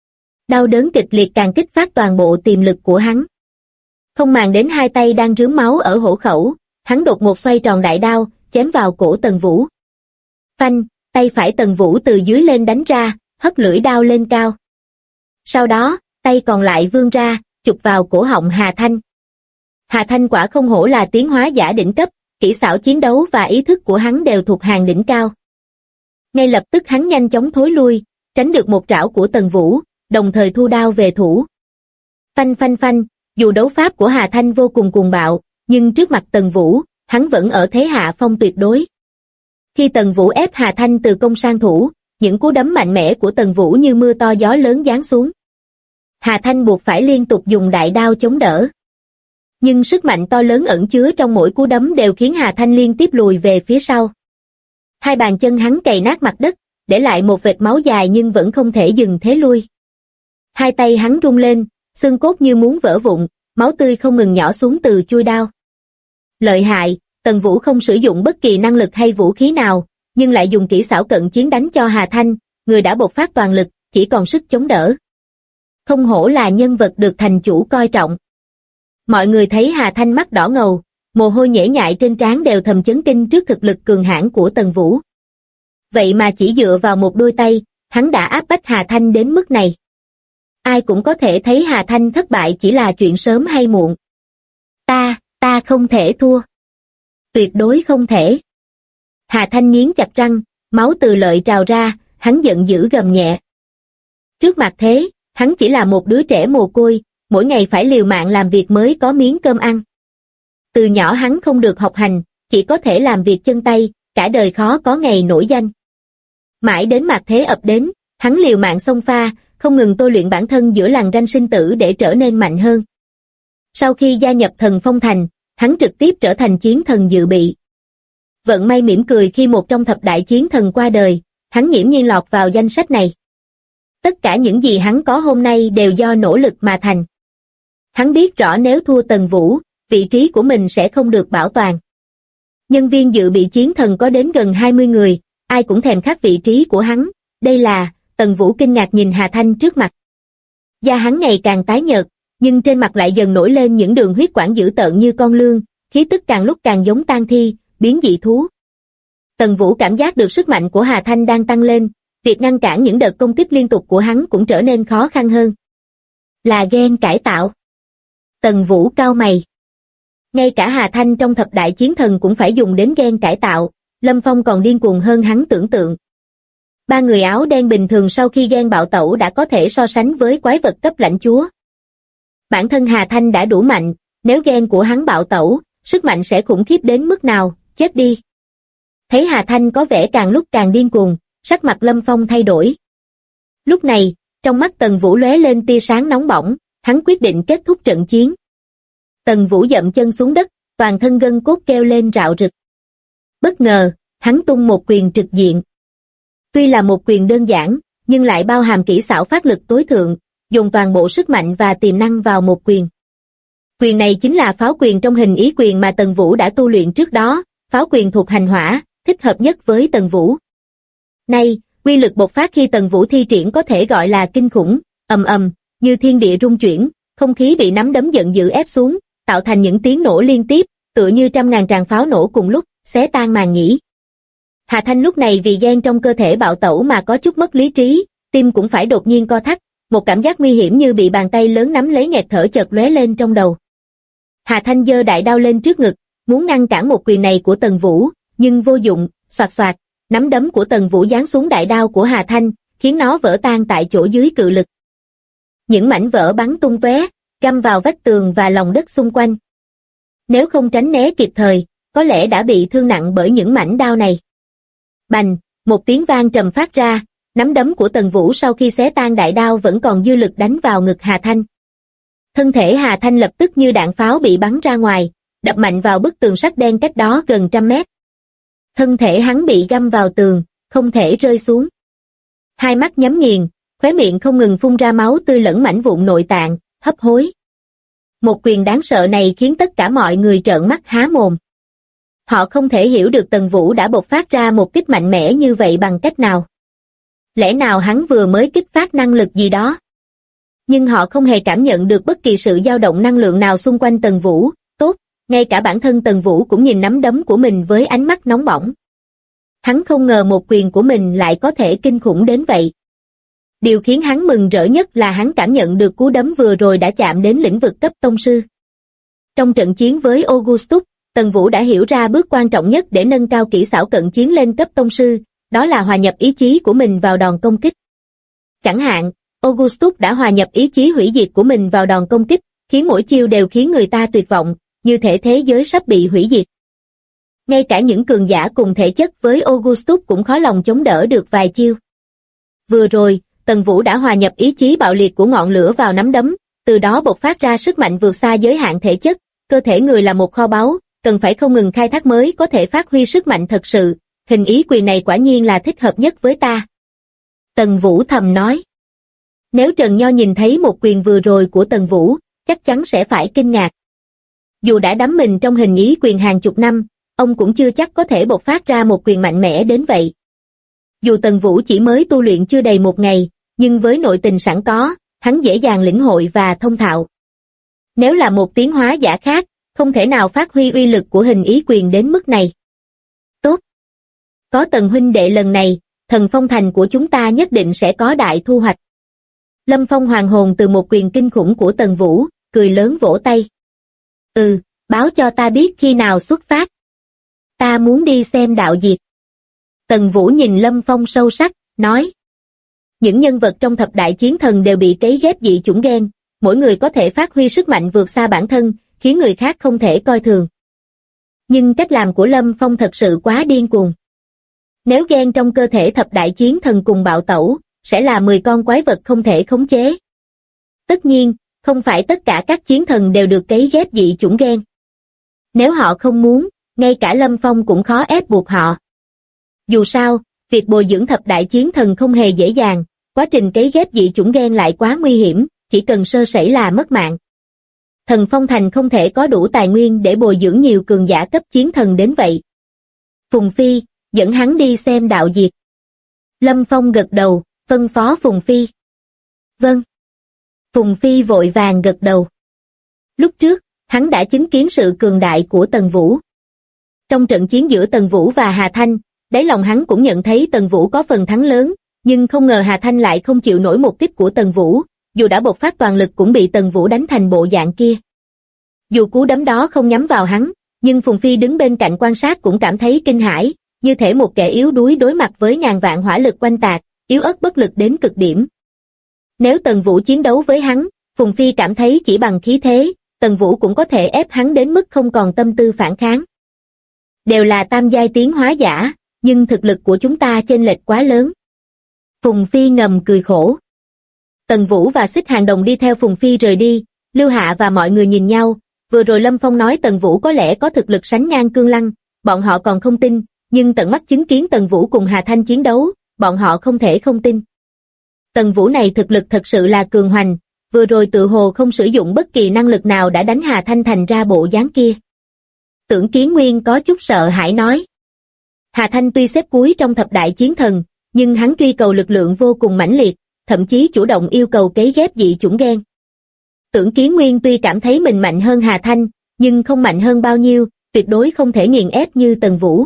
Đau đớn kịch liệt càng kích phát toàn bộ tiềm lực của hắn. Không màng đến hai tay đang rướm máu ở hổ khẩu, hắn đột ngột xoay tròn đại đao, chém vào cổ Tần Vũ. Phanh, tay phải Tần Vũ từ dưới lên đánh ra, hất lưỡi đao lên cao. Sau đó, tay còn lại vươn ra, chụp vào cổ họng Hà Thanh. Hà Thanh quả không hổ là tiến hóa giả đỉnh cấp, kỹ xảo chiến đấu và ý thức của hắn đều thuộc hàng đỉnh cao. Ngay lập tức hắn nhanh chóng thối lui, tránh được một trảo của Tần Vũ, đồng thời thu đao về thủ. Phanh phanh phanh, dù đấu pháp của Hà Thanh vô cùng cuồng bạo, nhưng trước mặt Tần Vũ, hắn vẫn ở thế hạ phong tuyệt đối. Khi Tần Vũ ép Hà Thanh từ công sang thủ, những cú đấm mạnh mẽ của Tần Vũ như mưa to gió lớn giáng xuống. Hà Thanh buộc phải liên tục dùng đại đao chống đỡ. Nhưng sức mạnh to lớn ẩn chứa trong mỗi cú đấm đều khiến Hà Thanh liên tiếp lùi về phía sau. Hai bàn chân hắn cày nát mặt đất, để lại một vệt máu dài nhưng vẫn không thể dừng thế lui. Hai tay hắn rung lên, xương cốt như muốn vỡ vụn, máu tươi không ngừng nhỏ xuống từ chuôi đao. Lợi hại, Tần Vũ không sử dụng bất kỳ năng lực hay vũ khí nào, nhưng lại dùng kỹ xảo cận chiến đánh cho Hà Thanh, người đã bộc phát toàn lực, chỉ còn sức chống đỡ. Không hổ là nhân vật được thành chủ coi trọng. Mọi người thấy Hà Thanh mắt đỏ ngầu, mồ hôi nhễ nhại trên trán đều thầm chấn kinh trước thực lực cường hãn của Tần Vũ. Vậy mà chỉ dựa vào một đôi tay, hắn đã áp bách Hà Thanh đến mức này. Ai cũng có thể thấy Hà Thanh thất bại chỉ là chuyện sớm hay muộn. Ta không thể thua. Tuyệt đối không thể. Hà Thanh nghiến chặt răng, máu từ lợi trào ra, hắn giận dữ gầm nhẹ. Trước mặt thế, hắn chỉ là một đứa trẻ mồ côi, mỗi ngày phải liều mạng làm việc mới có miếng cơm ăn. Từ nhỏ hắn không được học hành, chỉ có thể làm việc chân tay, cả đời khó có ngày nổi danh. Mãi đến mặt thế ập đến, hắn liều mạng xông pha, không ngừng tôi luyện bản thân giữa lằn ranh sinh tử để trở nên mạnh hơn. Sau khi gia nhập Thần Phong Thành, hắn trực tiếp trở thành chiến thần dự bị. Vận may mỉm cười khi một trong thập đại chiến thần qua đời, hắn nghiễm nhiên lọt vào danh sách này. Tất cả những gì hắn có hôm nay đều do nỗ lực mà thành. Hắn biết rõ nếu thua Tần Vũ, vị trí của mình sẽ không được bảo toàn. Nhân viên dự bị chiến thần có đến gần 20 người, ai cũng thèm khát vị trí của hắn. Đây là, Tần Vũ kinh ngạc nhìn Hà Thanh trước mặt. Da hắn ngày càng tái nhợt, nhưng trên mặt lại dần nổi lên những đường huyết quản dữ tợn như con lươn, khí tức càng lúc càng giống tang thi, biến dị thú. Tần Vũ cảm giác được sức mạnh của Hà Thanh đang tăng lên, việc ngăn cản những đợt công kích liên tục của hắn cũng trở nên khó khăn hơn. Là gen cải tạo. Tần Vũ cau mày. Ngay cả Hà Thanh trong thập đại chiến thần cũng phải dùng đến gen cải tạo, Lâm Phong còn điên cuồng hơn hắn tưởng tượng. Ba người áo đen bình thường sau khi gen bạo tẩu đã có thể so sánh với quái vật cấp lãnh chúa. Bản thân Hà Thanh đã đủ mạnh, nếu gen của hắn bạo tẩu, sức mạnh sẽ khủng khiếp đến mức nào, chết đi. Thấy Hà Thanh có vẻ càng lúc càng điên cuồng, sắc mặt Lâm Phong thay đổi. Lúc này, trong mắt Tần Vũ lóe lên tia sáng nóng bỏng, hắn quyết định kết thúc trận chiến. Tần Vũ dậm chân xuống đất, toàn thân gân cốt kêu lên rạo rực. Bất ngờ, hắn tung một quyền trực diện. Tuy là một quyền đơn giản, nhưng lại bao hàm kỹ xảo phát lực tối thượng, dùng toàn bộ sức mạnh và tiềm năng vào một quyền. Quyền này chính là pháo quyền trong hình ý quyền mà Tần Vũ đã tu luyện trước đó, pháo quyền thuộc hành hỏa, thích hợp nhất với Tần Vũ. Nay, uy lực bộc phát khi Tần Vũ thi triển có thể gọi là kinh khủng, ầm ầm, như thiên địa rung chuyển, không khí bị nắm đấm giận dữ ép xuống, tạo thành những tiếng nổ liên tiếp, tựa như trăm ngàn tràng pháo nổ cùng lúc, xé tan màn nhĩ. Hà Thanh lúc này vì ghen trong cơ thể bạo tẩu mà có chút mất lý trí, tim cũng phải đột nhiên co thắt, một cảm giác nguy hiểm như bị bàn tay lớn nắm lấy nghẹt thở chợt lóe lên trong đầu. Hà Thanh giơ đại đao lên trước ngực, muốn ngăn cản một quyền này của Tần Vũ, nhưng vô dụng, xoạt xoạt, nắm đấm của Tần Vũ giáng xuống đại đao của Hà Thanh, khiến nó vỡ tan tại chỗ dưới cự lực. Những mảnh vỡ bắn tung tóe, găm vào vách tường và lòng đất xung quanh. Nếu không tránh né kịp thời, có lẽ đã bị thương nặng bởi những mảnh đao này. Bành, một tiếng vang trầm phát ra, nắm đấm của Tần Vũ sau khi xé tan đại đao vẫn còn dư lực đánh vào ngực Hà Thanh. Thân thể Hà Thanh lập tức như đạn pháo bị bắn ra ngoài, đập mạnh vào bức tường sắt đen cách đó gần 100 mét. Thân thể hắn bị găm vào tường, không thể rơi xuống. Hai mắt nhắm nghiền, khóe miệng không ngừng phun ra máu tươi lẫn mảnh vụn nội tạng, hấp hối. Một quyền đáng sợ này khiến tất cả mọi người trợn mắt há mồm. Họ không thể hiểu được Tần Vũ đã bộc phát ra một kích mạnh mẽ như vậy bằng cách nào. Lẽ nào hắn vừa mới kích phát năng lực gì đó? Nhưng họ không hề cảm nhận được bất kỳ sự dao động năng lượng nào xung quanh Tần Vũ, tốt, ngay cả bản thân Tần Vũ cũng nhìn nắm đấm của mình với ánh mắt nóng bỏng. Hắn không ngờ một quyền của mình lại có thể kinh khủng đến vậy. Điều khiến hắn mừng rỡ nhất là hắn cảm nhận được cú đấm vừa rồi đã chạm đến lĩnh vực cấp tông sư. Trong trận chiến với Augustus, Tần Vũ đã hiểu ra bước quan trọng nhất để nâng cao kỹ xảo cận chiến lên cấp tông sư, đó là hòa nhập ý chí của mình vào đòn công kích. Chẳng hạn, Augustus đã hòa nhập ý chí hủy diệt của mình vào đòn công kích, khiến mỗi chiêu đều khiến người ta tuyệt vọng, như thể thế giới sắp bị hủy diệt. Ngay cả những cường giả cùng thể chất với Augustus cũng khó lòng chống đỡ được vài chiêu. Vừa rồi, Tần Vũ đã hòa nhập ý chí bạo liệt của ngọn lửa vào nắm đấm, từ đó bộc phát ra sức mạnh vượt xa giới hạn thể chất. Cơ thể người là một kho báu, cần phải không ngừng khai thác mới có thể phát huy sức mạnh thật sự. Hình ý quyền này quả nhiên là thích hợp nhất với ta. Tần Vũ thầm nói. Nếu Trần Nho nhìn thấy một quyền vừa rồi của Tần Vũ, chắc chắn sẽ phải kinh ngạc. Dù đã đắm mình trong hình ý quyền hàng chục năm, ông cũng chưa chắc có thể bộc phát ra một quyền mạnh mẽ đến vậy. Dù Tần Vũ chỉ mới tu luyện chưa đầy một ngày, nhưng với nội tình sẵn có, hắn dễ dàng lĩnh hội và thông thạo. Nếu là một tiến hóa giả khác, không thể nào phát huy uy lực của hình ý quyền đến mức này. Tốt! Có Tần huynh đệ lần này, Thần Phong Thành của chúng ta nhất định sẽ có đại thu hoạch. Lâm Phong hoàn hồn từ một quyền kinh khủng của Tần Vũ, cười lớn vỗ tay. Báo cho ta biết khi nào xuất phát. Ta muốn đi xem đạo diệt. Tần Vũ nhìn Lâm Phong sâu sắc, nói. Những nhân vật trong thập đại chiến thần đều bị cấy ghép dị chủng gen, mỗi người có thể phát huy sức mạnh vượt xa bản thân, khiến người khác không thể coi thường. Nhưng cách làm của Lâm Phong thật sự quá điên cuồng. Nếu gen trong cơ thể thập đại chiến thần cùng bạo tẩu, sẽ là 10 con quái vật không thể khống chế. Tất nhiên, không phải tất cả các chiến thần đều được cấy ghép dị chủng gen. Nếu họ không muốn, ngay cả Lâm Phong cũng khó ép buộc họ. Dù sao, việc bồi dưỡng thập đại chiến thần không hề dễ dàng, quá trình cấy ghép dị chủng gen lại quá nguy hiểm, chỉ cần sơ sẩy là mất mạng. Thần Phong Thành không thể có đủ tài nguyên để bồi dưỡng nhiều cường giả cấp chiến thần đến vậy. Phùng Phi, dẫn hắn đi xem đạo diệt. Lâm Phong gật đầu, phân phó Phùng Phi. Vâng. Phùng Phi vội vàng gật đầu. Lúc trước, hắn đã chứng kiến sự cường đại của Tần Vũ. Trong trận chiến giữa Tần Vũ và Hà Thanh, đáy lòng hắn cũng nhận thấy Tần Vũ có phần thắng lớn, nhưng không ngờ Hà Thanh lại không chịu nổi một kích của Tần Vũ, dù đã bộc phát toàn lực cũng bị Tần Vũ đánh thành bộ dạng kia. Dù cú đấm đó không nhắm vào hắn, nhưng Phùng Phi đứng bên cạnh quan sát cũng cảm thấy kinh hãi, như thể một kẻ yếu đuối đối mặt với ngàn vạn hỏa lực oanh tạc, yếu ớt bất lực đến cực điểm. Nếu Tần Vũ chiến đấu với hắn, Phùng Phi cảm thấy chỉ bằng khí thế, Tần Vũ cũng có thể ép hắn đến mức không còn tâm tư phản kháng. Đều là tam giai tiến hóa giả, nhưng thực lực của chúng ta chênh lệch quá lớn. Phùng Phi ngầm cười khổ. Tần Vũ và Xích Hàng Đồng đi theo Phùng Phi rời đi, Lưu Hạ và mọi người nhìn nhau, vừa rồi Lâm Phong nói Tần Vũ có lẽ có thực lực sánh ngang Cương Lăng, bọn họ còn không tin, nhưng tận mắt chứng kiến Tần Vũ cùng Hà Thanh chiến đấu, bọn họ không thể không tin. Tần Vũ này thực lực thật sự là cường hoành, vừa rồi tự hồ không sử dụng bất kỳ năng lực nào đã đánh Hà Thanh thành ra bộ dáng kia. Tưởng Kiến Nguyên có chút sợ hãi nói. Hà Thanh tuy xếp cuối trong thập đại chiến thần, nhưng hắn truy cầu lực lượng vô cùng mãnh liệt, thậm chí chủ động yêu cầu cấy ghép dị chủng gen. Tưởng Kiến Nguyên tuy cảm thấy mình mạnh hơn Hà Thanh, nhưng không mạnh hơn bao nhiêu, tuyệt đối không thể nghiền ép như Tần Vũ.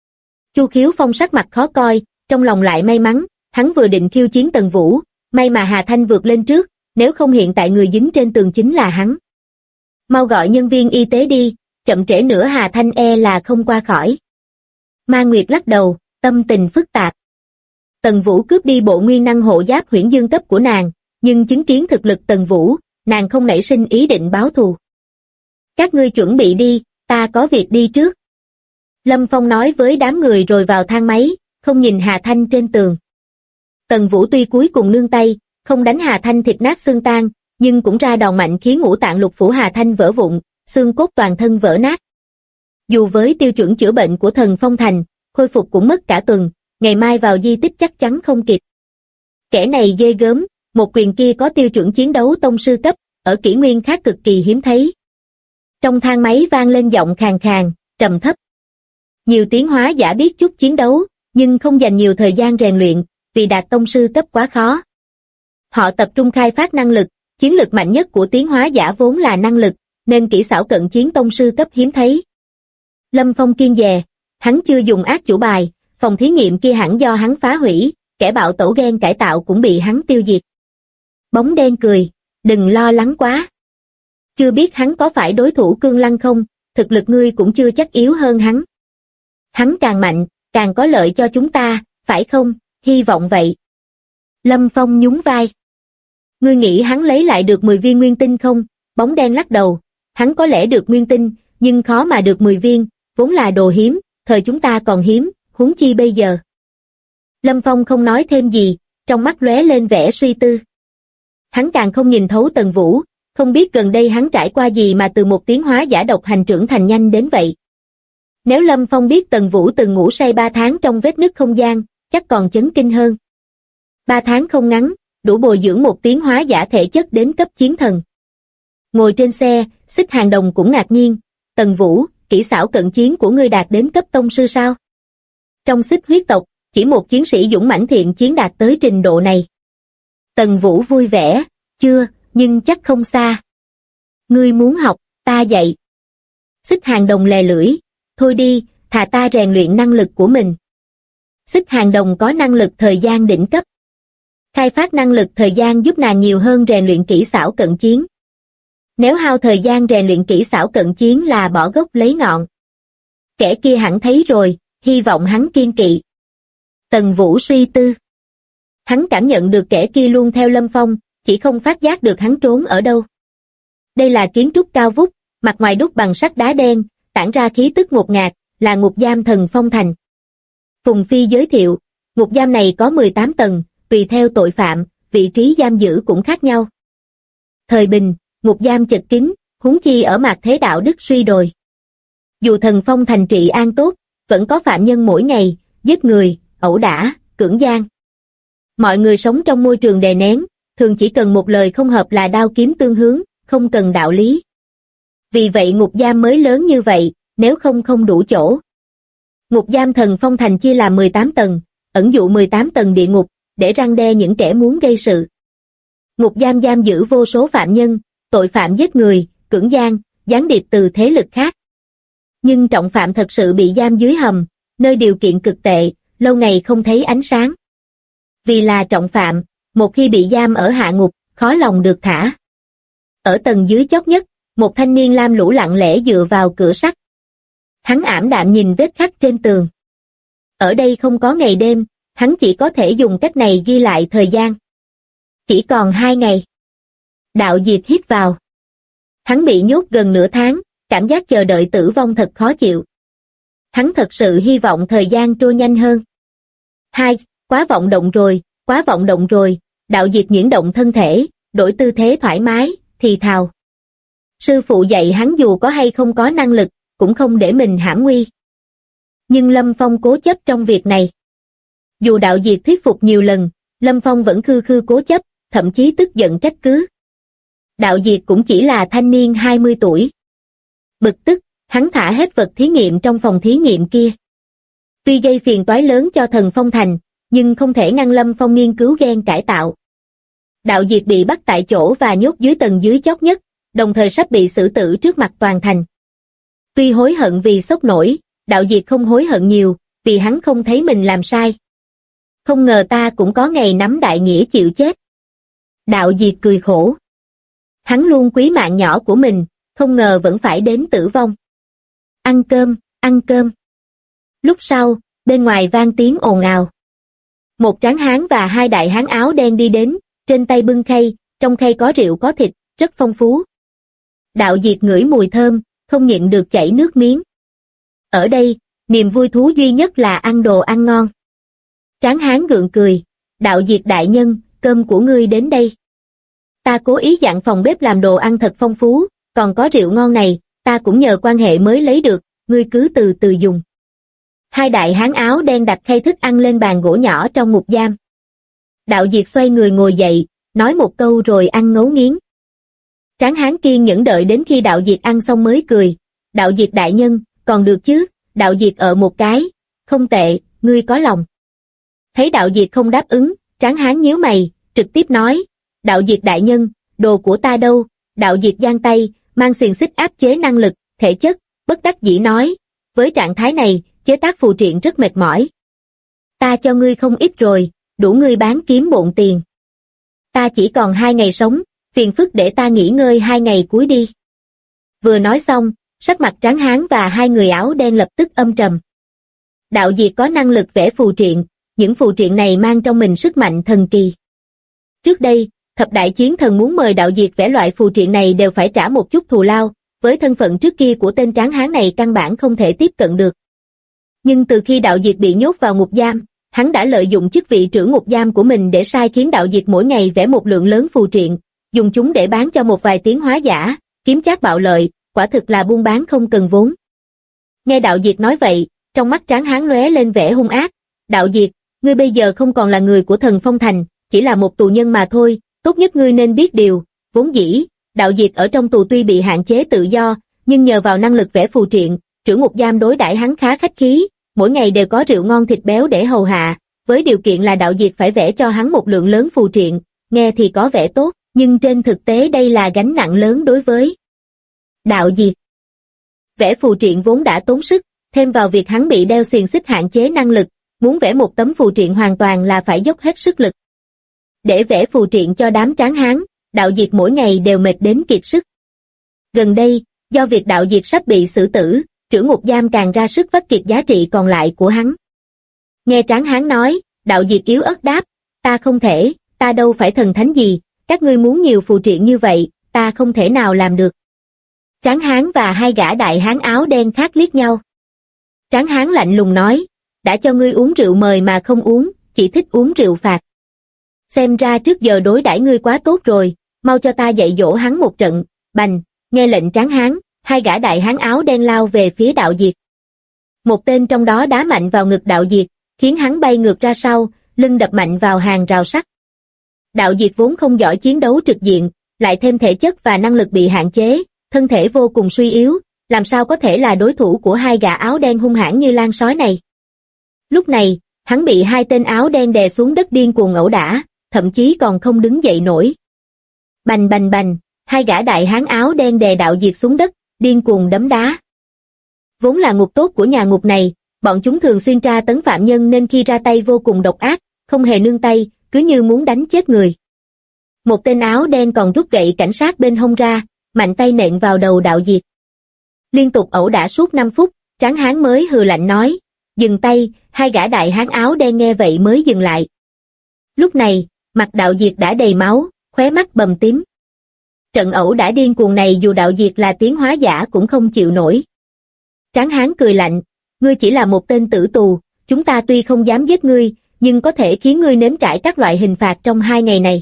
Chu Khiếu Phong sắc mặt khó coi, trong lòng lại may mắn, hắn vừa định khiêu chiến Tần Vũ, may mà Hà Thanh vượt lên trước, nếu không hiện tại người dính trên tường chính là hắn. Mau gọi nhân viên y tế đi, chậm trễ nữa Hà Thanh e là không qua khỏi. Ma Nguyệt lắc đầu, tâm tình phức tạp. Tần Vũ cướp đi bộ nguyên năng hộ giáp huyễn dương cấp của nàng, nhưng chứng kiến thực lực Tần Vũ, nàng không nảy sinh ý định báo thù. Các ngươi chuẩn bị đi, ta có việc đi trước. Lâm Phong nói với đám người rồi vào thang máy, không nhìn Hà Thanh trên tường. Tần Vũ tuy cuối cùng nương tay, không đánh Hà Thanh thịt nát xương tan, nhưng cũng ra đòn mạnh khiến ngũ tạng lục phủ Hà Thanh vỡ vụn, xương cốt toàn thân vỡ nát. Dù với tiêu chuẩn chữa bệnh của Thần Phong Thành, khôi phục cũng mất cả tuần, ngày mai vào di tích chắc chắn không kịp. Kẻ này ghê gớm, một quyền kia có tiêu chuẩn chiến đấu tông sư cấp, ở kỷ nguyên khác cực kỳ hiếm thấy. Trong thang máy vang lên giọng khàn khàn, trầm thấp. Nhiều tiến hóa giả biết chút chiến đấu, nhưng không dành nhiều thời gian rèn luyện, vì đạt tông sư cấp quá khó. Họ tập trung khai phát năng lực, chiến lực mạnh nhất của tiến hóa giả vốn là năng lực, nên kỹ xảo cận chiến tông sư cấp hiếm thấy. Lâm Phong kiêng dè, hắn chưa dùng ác chủ bài, phòng thí nghiệm kia hẳn do hắn phá hủy, kẻ bạo tẩu gen cải tạo cũng bị hắn tiêu diệt. Bóng đen cười, đừng lo lắng quá. Chưa biết hắn có phải đối thủ Cương Lăng không, thực lực ngươi cũng chưa chắc yếu hơn hắn. Hắn càng mạnh, càng có lợi cho chúng ta, phải không? Hy vọng vậy. Lâm Phong nhún vai. Ngươi nghĩ hắn lấy lại được 10 viên nguyên tinh không? Bóng đen lắc đầu. Hắn có lẽ được nguyên tinh, nhưng khó mà được 10 viên, vốn là đồ hiếm, thời chúng ta còn hiếm, huống chi bây giờ. Lâm Phong không nói thêm gì, trong mắt lóe lên vẻ suy tư. Hắn càng không nhìn thấu Tần Vũ, không biết gần đây hắn trải qua gì mà từ một tiến hóa giả độc hành trưởng thành nhanh đến vậy. Nếu Lâm Phong biết Tần Vũ từng ngủ say 3 tháng trong vết nứt không gian, chắc còn chấn kinh hơn. 3 tháng không ngắn, đủ bồi dưỡng một tiến hóa giả thể chất đến cấp chiến thần. Ngồi trên xe, Xích Hàng Đồng cũng ngạc nhiên, Tần Vũ, kỹ xảo cận chiến của ngươi đạt đến cấp tông sư sao? Trong Xích huyết tộc, chỉ một chiến sĩ dũng mãnh thiện chiến đạt tới trình độ này. Tần Vũ vui vẻ, chưa, nhưng chắc không xa. Ngươi muốn học, ta dạy. Xích Hàng Đồng lè lưỡi, thôi đi, thà ta rèn luyện năng lực của mình. Xích Hàng Đồng có năng lực thời gian đỉnh cấp. Khai phát năng lực thời gian giúp nàng nhiều hơn rèn luyện kỹ xảo cận chiến. Nếu hao thời gian rèn luyện kỹ xảo cận chiến là bỏ gốc lấy ngọn. Kẻ kia hẳn thấy rồi, hy vọng hắn kiên kỵ. Tần Vũ suy tư. Hắn cảm nhận được kẻ kia luôn theo Lâm Phong, chỉ không phát giác được hắn trốn ở đâu. Đây là kiến trúc cao vút, mặt ngoài đúc bằng sắt đá đen, tản ra khí tức ngột ngạt, là ngục giam Thần Phong Thành. Phùng Phi giới thiệu, ngục giam này có 18 tầng, tùy theo tội phạm, vị trí giam giữ cũng khác nhau. Thời bình, ngục giam chật kín, huống chi ở mạt thế đạo đức suy đồi. Dù Thần Phong Thành trị an tốt, vẫn có phạm nhân mỗi ngày, giết người, ẩu đả, cưỡng gian. Mọi người sống trong môi trường đè nén, thường chỉ cần một lời không hợp là đao kiếm tương hướng, không cần đạo lý. Vì vậy ngục giam mới lớn như vậy, nếu không đủ chỗ. Ngục giam Thần Phong Thành chia làm 18 tầng, ẩn dụ 18 tầng địa ngục, để răn đe những kẻ muốn gây sự. Ngục giam giam giữ vô số phạm nhân, tội phạm giết người, cưỡng gian, gián điệp từ thế lực khác. Nhưng trọng phạm thật sự bị giam dưới hầm, nơi điều kiện cực tệ, lâu ngày không thấy ánh sáng. Vì là trọng phạm, một khi bị giam ở hạ ngục, khó lòng được thả. Ở tầng dưới chót nhất, một thanh niên lam lũ lặng lẽ dựa vào cửa sắt. Hắn ảm đạm nhìn vết khắc trên tường. Ở đây không có ngày đêm, hắn chỉ có thể dùng cách này ghi lại thời gian. Chỉ còn 2 ngày. Đạo Diệt hít vào. Hắn bị nhốt gần nửa tháng, cảm giác chờ đợi tử vong thật khó chịu. Hắn thật sự hy vọng thời gian trôi nhanh hơn. Quá vọng động rồi, Đạo Diệt nhuyễn động thân thể, đổi tư thế thoải mái, thì thào. Sư phụ dạy hắn dù có hay không có năng lực, cũng không để mình hãm nguy. Nhưng Lâm Phong cố chấp trong việc này. Dù Đạo Diệt thuyết phục nhiều lần, Lâm Phong vẫn khư cố chấp, thậm chí tức giận trách cứ. Đạo Diệt cũng chỉ là thanh niên 20 tuổi. Bực tức, hắn thả hết vật thí nghiệm trong phòng thí nghiệm kia. Tuy gây phiền toái lớn cho Thần Phong Thành, nhưng không thể ngăn Lâm Phong nghiên cứu gen cải tạo. Đạo Diệt bị bắt tại chỗ và nhốt dưới tầng dưới chót nhất, đồng thời sắp bị xử tử trước mặt toàn thành. Tuy hối hận vì sốc nổi, Đạo Diệt không hối hận nhiều, vì hắn không thấy mình làm sai. Không ngờ ta cũng có ngày nắm đại nghĩa chịu chết. Đạo Diệt cười khổ. Hắn luôn quý mạng nhỏ của mình, không ngờ vẫn phải đến tử vong. Ăn cơm. Lúc sau, bên ngoài vang tiếng ồn ào. Một tráng hán và 2 đại hán áo đen đi đến, trên tay bưng khay, trong khay có rượu có thịt, rất phong phú. Đạo Diệt ngửi mùi thơm, không nhịn được chảy nước miếng. Ở đây, niềm vui thú duy nhất là ăn đồ ăn ngon. Tráng hán gượng cười, Đạo Diệt đại nhân, cơm của ngươi đến đây. Ta cố ý dặn phòng bếp làm đồ ăn thật phong phú, còn có rượu ngon này, ta cũng nhờ quan hệ mới lấy được, ngươi cứ từ từ dùng. 2 đại hán áo đen đặt khay thức ăn lên bàn gỗ nhỏ trong ngục giam. Đạo Diệt xoay người ngồi dậy, nói một câu rồi ăn ngấu nghiến. Tráng hán kiên nhẫn đợi đến khi Đạo Diệt ăn xong mới cười. Đạo Diệt đại nhân, còn được chứ? Đạo Diệt ở một cái. Không tệ, ngươi có lòng. Thấy Đạo Diệt không đáp ứng, tráng hán nhíu mày, trực tiếp nói. Đạo Diệt đại nhân, đồ của ta đâu? Đạo Diệt giang tay, mang xiềng xích áp chế năng lực, thể chất, bất đắc dĩ nói. Với trạng thái này, chế tác phù triện rất mệt mỏi. Ta cho ngươi không ít rồi, đủ ngươi bán kiếm bộn tiền. Ta chỉ còn 2 ngày sống, phiền phức để ta nghỉ ngơi 2 ngày cuối đi. Vừa nói xong, sắc mặt Tráng Hán và hai người áo đen lập tức âm trầm. Đạo Diệt có năng lực vẽ phù triện, những phù triện này mang trong mình sức mạnh thần kỳ. Trước đây, thập đại chiến thần muốn mời Đạo Diệt vẽ loại phù triện này đều phải trả một chút thù lao, với thân phận trước kia của tên Tráng Hán này căn bản không thể tiếp cận được. Nhưng từ khi Đạo Diệt bị nhốt vào ngục giam, hắn đã lợi dụng chức vị trưởng ngục giam của mình để sai khiến Đạo Diệt mỗi ngày vẽ một lượng lớn phù triện, dùng chúng để bán cho một vài tiến hóa giả, kiếm trác bạo lợi, quả thực là buôn bán không cần vốn. Nghe Đạo Diệt nói vậy, trong mắt Tráng Hán lóe lên vẻ hung ác. Đạo Diệt, ngươi bây giờ không còn là người của Thần Phong Thành, chỉ là một tù nhân mà thôi, tốt nhất ngươi nên biết điều, vốn dĩ, Đạo Diệt ở trong tù tuy bị hạn chế tự do, nhưng nhờ vào năng lực vẽ phù triện, trưởng ngục giam đối đãi hắn khá khách khí, mỗi ngày đều có rượu ngon thịt béo để hầu hạ, với điều kiện là Đạo Diệt phải vẽ cho hắn một lượng lớn phù triện, nghe thì có vẻ tốt, nhưng trên thực tế đây là gánh nặng lớn đối với Đạo Diệt. Vẽ phù triện vốn đã tốn sức, thêm vào việc hắn bị đeo xiềng xích hạn chế năng lực, muốn vẽ một tấm phù triện hoàn toàn là phải dốc hết sức lực. Để vẽ phù triện cho đám Tráng Hán, Đạo Diệt mỗi ngày đều mệt đến kiệt sức. Gần đây, do việc Đạo Diệt sắp bị xử tử, trưởng ngục giam càng ra sức vắt kiệt giá trị còn lại của hắn. Nghe Tráng Hán nói, Đạo Diệt yếu ớt đáp, ta không thể, ta đâu phải thần thánh gì, các ngươi muốn nhiều phù triện như vậy, ta không thể nào làm được. Tráng Hán và hai gã đại hán áo đen khác liếc nhau. Tráng Hán lạnh lùng nói, đã cho ngươi uống rượu mời mà không uống, chỉ thích uống rượu phạt. Xem ra trước giờ đối đãi ngươi quá tốt rồi, mau cho ta dạy dỗ hắn một trận. Bành, nghe lệnh Tráng Hán, hai gã đại hán áo đen lao về phía Đạo Diệt. Một tên trong đó đá mạnh vào ngực Đạo Diệt, khiến hắn bay ngược ra sau, lưng đập mạnh vào hàng rào sắt. Đạo Diệt vốn không giỏi chiến đấu trực diện, lại thêm thể chất và năng lực bị hạn chế, thân thể vô cùng suy yếu, làm sao có thể là đối thủ của hai gã áo đen hung hãn như lang sói này. Lúc này, hắn bị hai tên áo đen đè xuống đất điên cuồng ẩu đả, thậm chí còn không đứng dậy nổi. Bành bành bành, hai gã đại hán áo đen đè Đạo Diệt xuống đất, điên cuồng đấm đá. Vốn là ngục tốt của nhà ngục này, bọn chúng thường xuyên tra tấn phạm nhân nên khi ra tay vô cùng độc ác, không hề nương tay, cứ như muốn đánh chết người. Một tên áo đen còn rút gậy cảnh sát bên hông ra, mạnh tay nện vào đầu Đạo Diệt. Liên tục ẩu đả suốt 5 phút, Tráng Hán mới hừ lạnh nói, dừng tay, hai gã đại hán áo đen nghe vậy mới dừng lại. Lúc này, mặt Đạo Diệt đã đầy máu, khóe mắt bầm tím. Trận ẩu đả điên cuồng này dù Đạo Diệt là tiến hóa giả cũng không chịu nổi. Tráng Hán cười lạnh, ngươi chỉ là một tên tử tù, chúng ta tuy không dám giết ngươi, nhưng có thể khiến ngươi nếm trải các loại hình phạt trong 2 ngày này.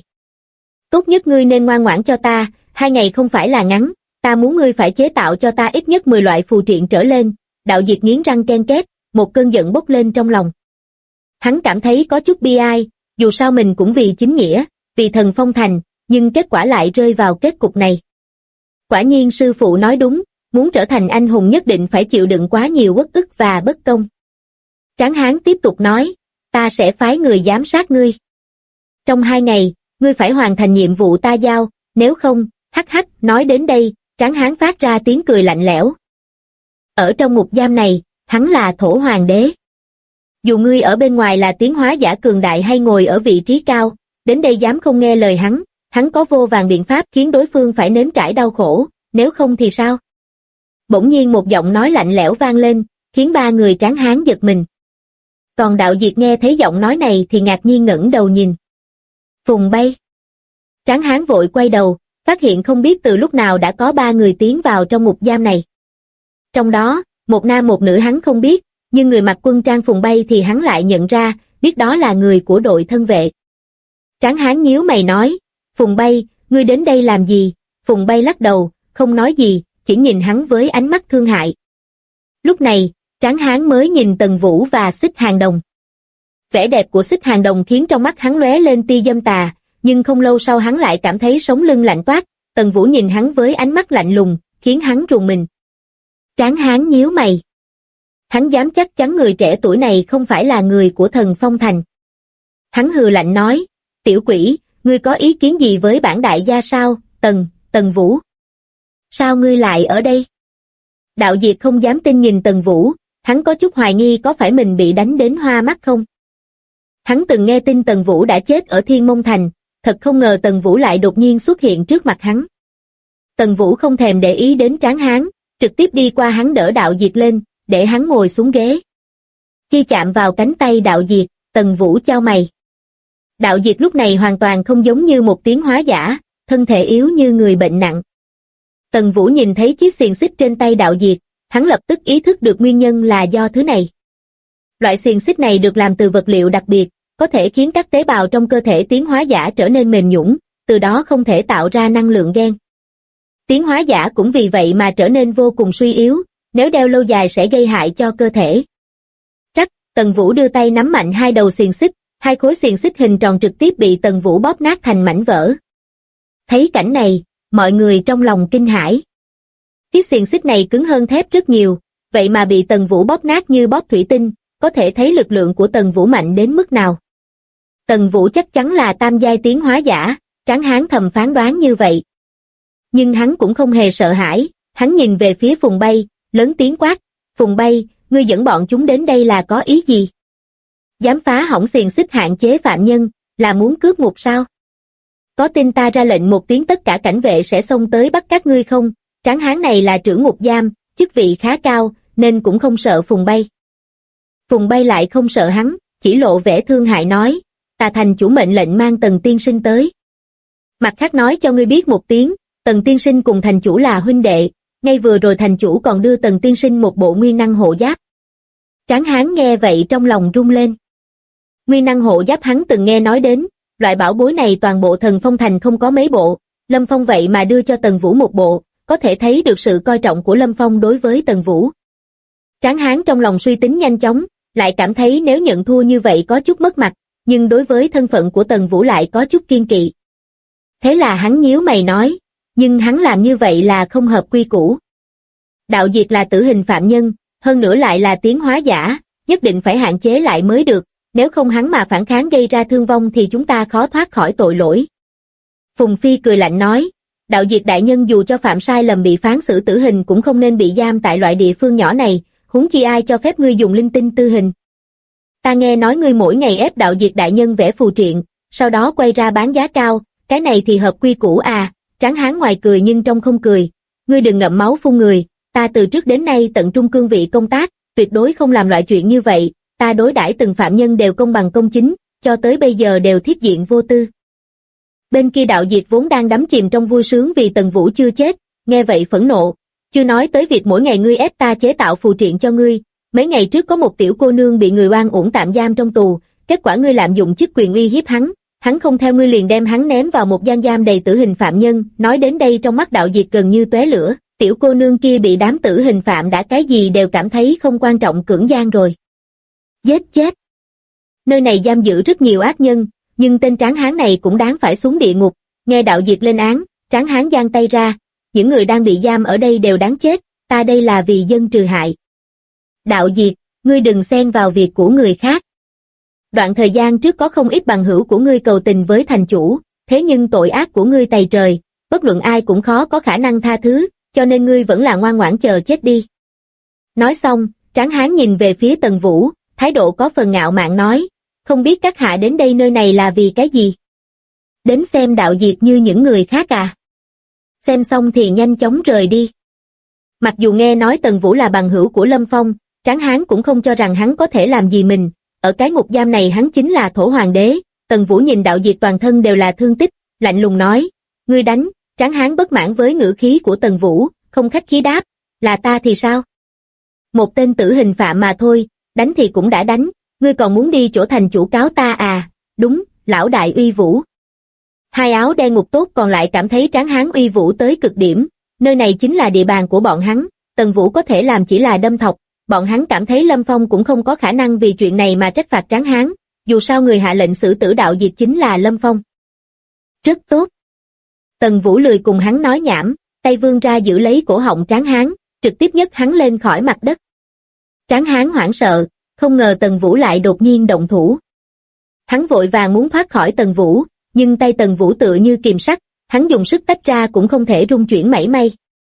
Tốt nhất ngươi nên ngoan ngoãn cho ta, 2 ngày không phải là ngắn, ta muốn ngươi phải chế tạo cho ta ít nhất 10 loại phù triện trở lên. Đạo Diệt nghiến răng ken két, một cơn giận bốc lên trong lòng. Hắn cảm thấy có chút bi ai, dù sao mình cũng vì chính nghĩa, vì Thần Phong Thành, nhưng kết quả lại rơi vào kết cục này. Quả nhiên sư phụ nói đúng, muốn trở thành anh hùng nhất định phải chịu đựng quá nhiều uất ức và bất công. Tráng Hán tiếp tục nói, ta sẽ phái người giám sát ngươi. Trong 2 ngày, ngươi phải hoàn thành nhiệm vụ ta giao, nếu không, hắc hắc, nói đến đây, Tráng Hán phát ra tiếng cười lạnh lẽo. Ở trong ngục giam này, hắn là Thổ Hoàng đế. Dù ngươi ở bên ngoài là tiến hóa giả cường đại hay ngồi ở vị trí cao, đến đây dám không nghe lời hắn có vô vàn biện pháp khiến đối phương phải nếm trải đau khổ, nếu không thì sao? Bỗng nhiên một giọng nói lạnh lẽo vang lên, khiến 3 người Tráng Hán giật mình. Còn Đạo Diệt nghe thấy giọng nói này thì ngạc nhiên ngẩng đầu nhìn. Phùng Bay. Tráng Hán vội quay đầu, phát hiện không biết từ lúc nào đã có 3 người tiến vào trong ngục giam này. Trong đó, một nam một nữ hắn không biết, nhưng người mặc quân trang Phùng Bay thì hắn lại nhận ra, biết đó là người của đội thân vệ. Tráng Hán nhíu mày nói, Phùng Bay, ngươi đến đây làm gì? Phùng Bay lắc đầu, không nói gì, chỉ nhìn hắn với ánh mắt thương hại. Lúc này, Tráng Hán mới nhìn Tần Vũ và Xích Hàng Đồng. Vẻ đẹp của Xích Hàng Đồng khiến trong mắt hắn lóe lên tia dâm tà, nhưng không lâu sau hắn lại cảm thấy sống lưng lạnh toát. Tần Vũ nhìn hắn với ánh mắt lạnh lùng, khiến hắn rùng mình. Tráng Hán nhíu mày. Hắn dám chắc chắn người trẻ tuổi này không phải là người của Thần Phong Thành. Hắn hừ lạnh nói, tiểu quỷ, ngươi có ý kiến gì với bản đại gia sao? Tần Vũ. Sao ngươi lại ở đây? Đạo Diệt không dám tin nhìn Tần Vũ, hắn có chút hoài nghi có phải mình bị đánh đến hoa mắt không? Hắn từng nghe tin Tần Vũ đã chết ở Thiên Mông Thành, thật không ngờ Tần Vũ lại đột nhiên xuất hiện trước mặt hắn. Tần Vũ không thèm để ý đến Tráng Hán, trực tiếp đi qua hắn đỡ Đạo Diệt lên, để hắn ngồi xuống ghế. Khi chạm vào cánh tay Đạo Diệt, Tần Vũ chau mày. Đạo Diệt lúc này hoàn toàn không giống như một tiến hóa giả, thân thể yếu như người bệnh nặng. Tần Vũ nhìn thấy chiếc xiềng xích trên tay Đạo Diệt, hắn lập tức ý thức được nguyên nhân là do thứ này. Loại xiềng xích này được làm từ vật liệu đặc biệt, có thể khiến các tế bào trong cơ thể tiến hóa giả trở nên mềm nhũn, từ đó không thể tạo ra năng lượng gen. Tiến hóa giả cũng vì vậy mà trở nên vô cùng suy yếu, nếu đeo lâu dài sẽ gây hại cho cơ thể. Rắc, Tần Vũ đưa tay nắm mạnh hai đầu xiềng xích, hai khối xiềng xích hình tròn trực tiếp bị Tần Vũ bóp nát thành mảnh vỡ. Thấy cảnh này, mọi người trong lòng kinh hãi. Chiếc xiềng xích này cứng hơn thép rất nhiều, vậy mà bị Tần Vũ bóp nát như bóp thủy tinh, có thể thấy lực lượng của Tần Vũ mạnh đến mức nào. Tần Vũ chắc chắn là tam giai tiến hóa giả, Tráng Hán thầm phán đoán như vậy. Nhưng hắn cũng không hề sợ hãi, hắn nhìn về phía Phùng Bay, lớn tiếng quát, Phùng Bay, ngươi dẫn bọn chúng đến đây là có ý gì? Dám phá hỏng xiềng xích hạn chế phạm nhân, là muốn cướp ngục sao? Có tin ta ra lệnh một tiếng tất cả cảnh vệ sẽ xông tới bắt các ngươi không? Tráng Hán này là trưởng ngục giam, chức vị khá cao, nên cũng không sợ Phùng Bay. Phùng Bay lại không sợ hắn, chỉ lộ vẻ thương hại nói, ta thành chủ mệnh lệnh mang Tần tiên sinh tới. Mặt khác nói cho ngươi biết một tiếng, Tần tiên sinh cùng thành chủ là huynh đệ, ngay vừa rồi thành chủ còn đưa Tần tiên sinh một bộ nguyên năng hộ giáp. Tráng Hán nghe vậy trong lòng rung lên. Nguyên năng hộ giáp hắn từng nghe nói đến, loại bảo bối này toàn bộ Thần Phong thành không có mấy bộ, Lâm Phong vậy mà đưa cho Tần Vũ một bộ, có thể thấy được sự coi trọng của Lâm Phong đối với Tần Vũ. Tráng Hán trong lòng suy tính nhanh chóng, lại cảm thấy nếu nhận thua như vậy có chút mất mặt, nhưng đối với thân phận của Tần Vũ lại có chút kiên kỵ. Thế là hắn nhíu mày nói, nhưng hắn làm như vậy là không hợp quy củ. Đạo Diệt là tử hình phạm nhân, hơn nữa lại là tiến hóa giả, nhất định phải hạn chế lại mới được, nếu không hắn mà phản kháng gây ra thương vong thì chúng ta khó thoát khỏi tội lỗi. Phùng Phi cười lạnh nói, Đạo Diệt đại nhân dù cho phạm sai lầm bị phán xử tử hình cũng không nên bị giam tại loại địa phương nhỏ này, huống chi ai cho phép ngươi dùng linh tinh tư hình. Ta nghe nói ngươi mỗi ngày ép Đạo Diệt đại nhân vẽ phù triện, sau đó quay ra bán giá cao, cái này thì hợp quy củ à? Tráng Hán ngoài cười nhưng trong không cười, ngươi đừng ngậm máu phun người, ta từ trước đến nay tận trung cương vị công tác, tuyệt đối không làm loại chuyện như vậy, ta đối đãi từng phạm nhân đều công bằng công chính, cho tới bây giờ đều thiết diện vô tư. Bên kia Đạo Diệt vốn đang đắm chìm trong vui sướng vì Tần Vũ chưa chết, nghe vậy phẫn nộ, chưa nói tới việc mỗi ngày ngươi ép ta chế tạo phù triện cho ngươi, mấy ngày trước có một tiểu cô nương bị người oan uổng tạm giam trong tù, kết quả ngươi lạm dụng chức quyền uy hiếp hắn không theo ngươi liền đem hắn ném vào một gian giam đầy tử hình phạm nhân, nói đến đây trong mắt Đạo Diệt gần như tóe lửa, tiểu cô nương kia bị đám tử hình phạm đã cái gì đều cảm thấy không quan trọng cưỡng gian rồi. Giết chết! Nơi này giam giữ rất nhiều ác nhân, nhưng tên Tráng Hán này cũng đáng phải xuống địa ngục, nghe Đạo Diệt lên án, Tráng Hán giang tay ra, những người đang bị giam ở đây đều đáng chết, ta đây là vì dân trừ hại. Đạo Diệt, ngươi đừng xen vào việc của người khác. Đoạn thời gian trước có không ít bằng hữu của ngươi cầu tình với thành chủ, thế nhưng tội ác của ngươi tày trời, bất luận ai cũng khó có khả năng tha thứ, cho nên ngươi vẫn là ngoan ngoãn chờ chết đi. Nói xong, Tráng Hán nhìn về phía Tần Vũ, thái độ có phần ngạo mạn nói, không biết các hạ đến đây nơi này là vì cái gì? Đến xem Đạo Diệt như những người khác à? Xem xong thì nhanh chóng rời đi. Mặc dù nghe nói Tần Vũ là bằng hữu của Lâm Phong, Tráng Hán cũng không cho rằng hắn có thể làm gì mình, ở cái ngục giam này hắn chính là thổ hoàng đế. Tần Vũ nhìn Đạo Diệt toàn thân đều là thương tích, lạnh lùng nói, ngươi đánh. Tráng Hán bất mãn với ngữ khí của Tần Vũ, không khách khí đáp, là ta thì sao? Một tên tử hình phạm mà thôi, đánh thì cũng đã đánh, ngươi còn muốn đi chỗ thành chủ cáo ta à? Đúng, lão đại uy vũ. Hai áo đen ngục tốt còn lại cảm thấy Tráng Hán uy vũ tới cực điểm, nơi này chính là địa bàn của bọn hắn, Tần Vũ có thể làm chỉ là đâm thọc, bọn hắn cảm thấy Lâm Phong cũng không có khả năng vì chuyện này mà trách phạt Tráng Hán, dù sao người hạ lệnh xử tử Đạo Diệt chính là Lâm Phong. Rất tốt. Tần Vũ lười cùng hắn nói nhảm, tay vươn ra giữ lấy cổ họng Tráng Hán, trực tiếp nhấc hắn lên khỏi mặt đất. Tráng Hán hoảng sợ, không ngờ Tần Vũ lại đột nhiên động thủ. Hắn vội vàng muốn thoát khỏi Tần Vũ, nhưng tay Tần Vũ tựa như kìm sắt, hắn dùng sức tách ra cũng không thể rung chuyển mảy may.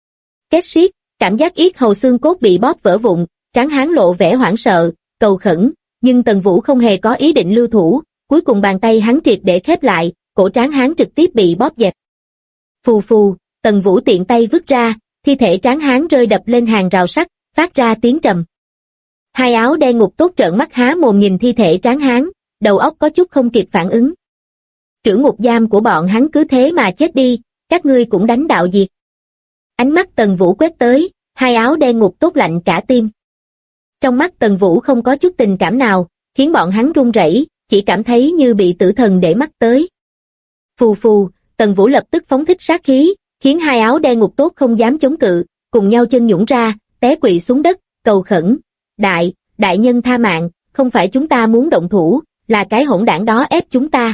Két siết, cảm giác yết hầu xương cốt bị bóp vỡ vụn, Tráng Hán lộ vẻ hoảng sợ, cầu khẩn, nhưng Tần Vũ không hề có ý định lưu thủ, cuối cùng bàn tay hắn triệt để khép lại, cổ Tráng Hán trực tiếp bị bóp dẹp. Phù phù, Tần Vũ tiện tay vứt ra, thi thể tráng hán rơi đập lên hàng rào sắt, phát ra tiếng trầm. Hai áo đen ngục tốt trợn mắt há mồm nhìn thi thể tráng hán, đầu óc có chút không kịp phản ứng. Trưởng ngục giam của bọn hắn cứ thế mà chết đi, các ngươi cũng đánh đạo diệt. Ánh mắt Tần Vũ quét tới, hai áo đen ngục tốt lạnh cả tim. Trong mắt Tần Vũ không có chút tình cảm nào, khiến bọn hắn run rẩy, chỉ cảm thấy như bị tử thần để mắt tới. Phù phù, Tần Vũ lập tức phóng thích sát khí, khiến hai áo đen ngục tốt không dám chống cự, cùng nhau chân nhũn ra, té quỵ xuống đất, cầu khẩn. Đại nhân tha mạng, không phải chúng ta muốn động thủ, là cái hỗn đảng đó ép chúng ta.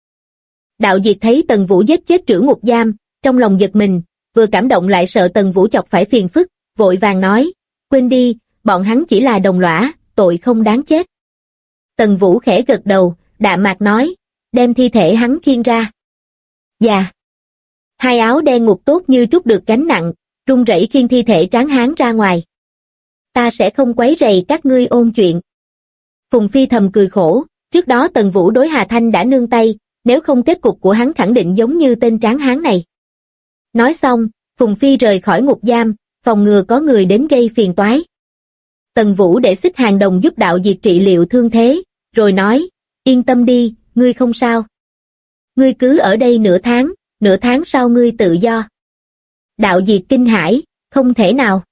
Đạo Diệt thấy Tần Vũ giết chết trưởng ngục giam, trong lòng giật mình, vừa cảm động lại sợ Tần Vũ chọc phải phiền phức, vội vàng nói, quên đi, bọn hắn chỉ là đồng lõa, tội không đáng chết. Tần Vũ khẽ gật đầu, đạm mạc nói, đem thi thể hắn khiêng ra. Dạ. Hai áo đen ngục tốt như trút được gánh nặng, run rẩy khiêng thi thể tráng hán ra ngoài. Ta sẽ không quấy rầy các ngươi ôn chuyện. Phùng Phi thầm cười khổ, trước đó Tần Vũ đối Hà Thanh đã nương tay, nếu không kết cục của hắn khẳng định giống như tên tráng hán này. Nói xong, Phùng Phi rời khỏi ngục giam, phòng ngừa có người đến gây phiền toái. Tần Vũ để Xích Hàng Đồng giúp Đạo Diệt trị liệu thương thế, rồi nói, yên tâm đi, ngươi không sao. Ngươi cứ ở đây nửa tháng sau ngươi tự do. Đạo Diệt kinh hãi, không thể nào.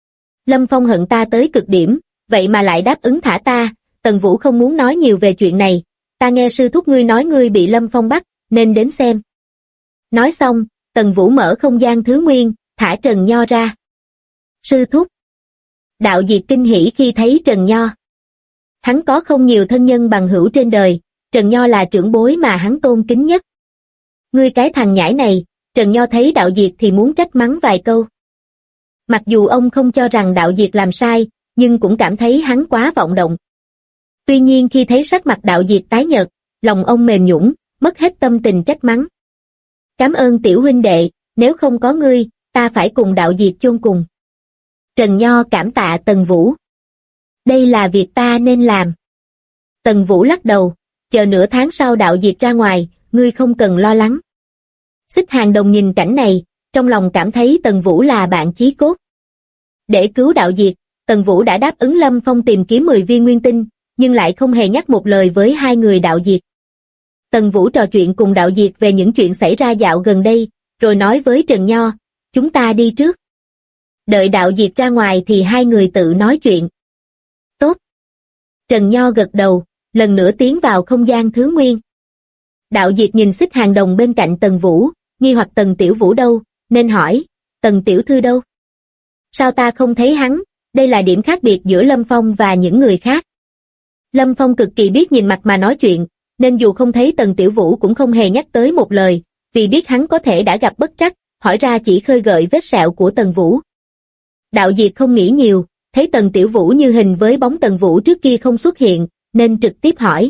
Lâm Phong hận ta tới cực điểm, vậy mà lại đáp ứng thả ta. Tần Vũ không muốn nói nhiều về chuyện này, ta nghe sư thúc ngươi nói ngươi bị Lâm Phong bắt, nên đến xem. Nói xong, Tần Vũ mở không gian thứ nguyên, thả Trần Nho ra. Sư thúc. Đạo Diệt kinh hỉ khi thấy Trần Nho. Hắn có không nhiều thân nhân bằng hữu trên đời, Trần Nho là trưởng bối mà hắn tôn kính nhất. Ngươi cái thằng nhãi này, Trần Nho thấy Đạo Diệt thì muốn trách mắng vài câu. Mặc dù ông không cho rằng Đạo Diệt làm sai, nhưng cũng cảm thấy hắn quá vọng động. Tuy nhiên khi thấy sắc mặt Đạo Diệt tái nhợt, lòng ông mềm nhũn, mất hết tâm tình trách mắng. Cảm ơn tiểu huynh đệ, nếu không có ngươi, ta phải cùng Đạo Diệt chôn cùng. Trần Nho cảm tạ Tần Vũ. Đây là việc ta nên làm. Tần Vũ lắc đầu, chờ nửa tháng sau Đạo Diệt ra ngoài, ngươi không cần lo lắng. Xích Hàng Đồng nhìn cảnh này, trong lòng cảm thấy Tần Vũ là bạn chí cốt. Để cứu Đạo Diệt, Tần Vũ đã đáp ứng Lâm Phong tìm kiếm 10 viên nguyên tinh, nhưng lại không hề nhắc một lời với hai người Đạo Diệt. Tần Vũ trò chuyện cùng Đạo Diệt về những chuyện xảy ra dạo gần đây, rồi nói với Trần Nho, chúng ta đi trước. Đợi Đạo Diệt ra ngoài thì hai người tự nói chuyện. Tốt. Trần Nho gật đầu, lần nữa tiến vào không gian thứ nguyên. Đạo Diệt nhìn Xích Hàng Đồng bên cạnh Tần Vũ, nghi hoặc Tần Tiểu Vũ đâu, nên hỏi, Tần Tiểu Thư đâu? Sao ta không thấy hắn, đây là điểm khác biệt giữa Lâm Phong và những người khác. Lâm Phong cực kỳ biết nhìn mặt mà nói chuyện, nên dù không thấy Tần Tiểu Vũ cũng không hề nhắc tới một lời, vì biết hắn có thể đã gặp bất trắc, hỏi ra chỉ khơi gợi vết sẹo của Tần Vũ. Đạo Diệt không nghĩ nhiều, thấy Tần Tiểu Vũ như hình với bóng Tần Vũ trước kia không xuất hiện, nên trực tiếp hỏi.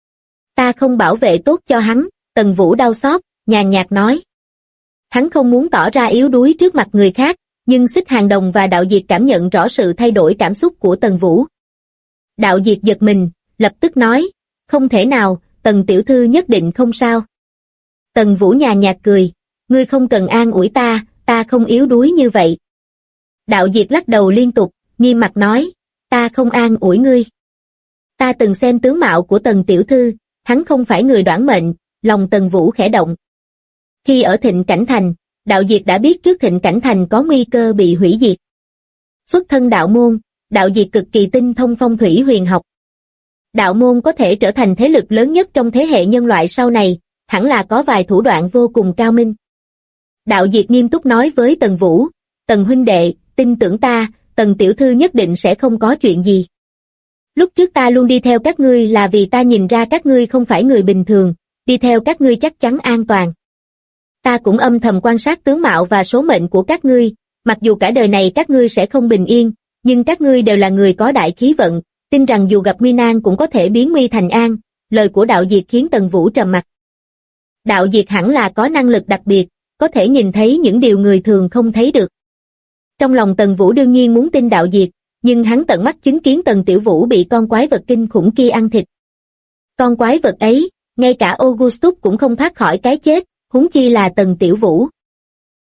Ta không bảo vệ tốt cho hắn, Tần Vũ đau xót, nhàn nhạt nói. Hắn không muốn tỏ ra yếu đuối trước mặt người khác, nhưng Xích Hàng Đồng và Đạo Diệt cảm nhận rõ sự thay đổi cảm xúc của Tần Vũ. Đạo Diệt giật mình, lập tức nói, không thể nào, Tần Tiểu Thư nhất định không sao. Tần Vũ nhàn nhạt cười, ngươi không cần an ủi ta không yếu đuối như vậy. Đạo Diệt lắc đầu liên tục, nghiêm mặt nói, ta không an ủi ngươi. Ta từng xem tướng mạo của Tần Tiểu Thư, hắn không phải người đoản mệnh, lòng Tần Vũ khẽ động. Khi ở Thịnh Cảnh Thành, Đạo Diệt đã biết trước Thịnh Cảnh Thành có nguy cơ bị hủy diệt. Xuất thân đạo môn, Đạo Diệt cực kỳ tinh thông phong thủy huyền học. Đạo môn có thể trở thành thế lực lớn nhất trong thế hệ nhân loại sau này, hẳn là có vài thủ đoạn vô cùng cao minh. Đạo Diệt nghiêm túc nói với Tần Vũ, Tần huynh đệ, tin tưởng ta, Tần Tiểu Thư nhất định sẽ không có chuyện gì. Lúc trước ta luôn đi theo các ngươi là vì ta nhìn ra các ngươi không phải người bình thường, đi theo các ngươi chắc chắn an toàn. Ta cũng âm thầm quan sát tướng mạo và số mệnh của các ngươi, mặc dù cả đời này các ngươi sẽ không bình yên, nhưng các ngươi đều là người có đại khí vận, tin rằng dù gặp nguy nan cũng có thể biến nguy thành an. Lời của Đạo Diệt khiến Tần Vũ trầm mặc. Đạo Diệt hẳn là có năng lực đặc biệt, có thể nhìn thấy những điều người thường không thấy được. Trong lòng Tần Vũ đương nhiên muốn tin Đạo Diệt, nhưng hắn tận mắt chứng kiến Tần Tiểu Vũ bị con quái vật kinh khủng kia ăn thịt. Con quái vật ấy, ngay cả Augustus cũng không thoát khỏi cái chết, huống chi là Tần Tiểu Vũ.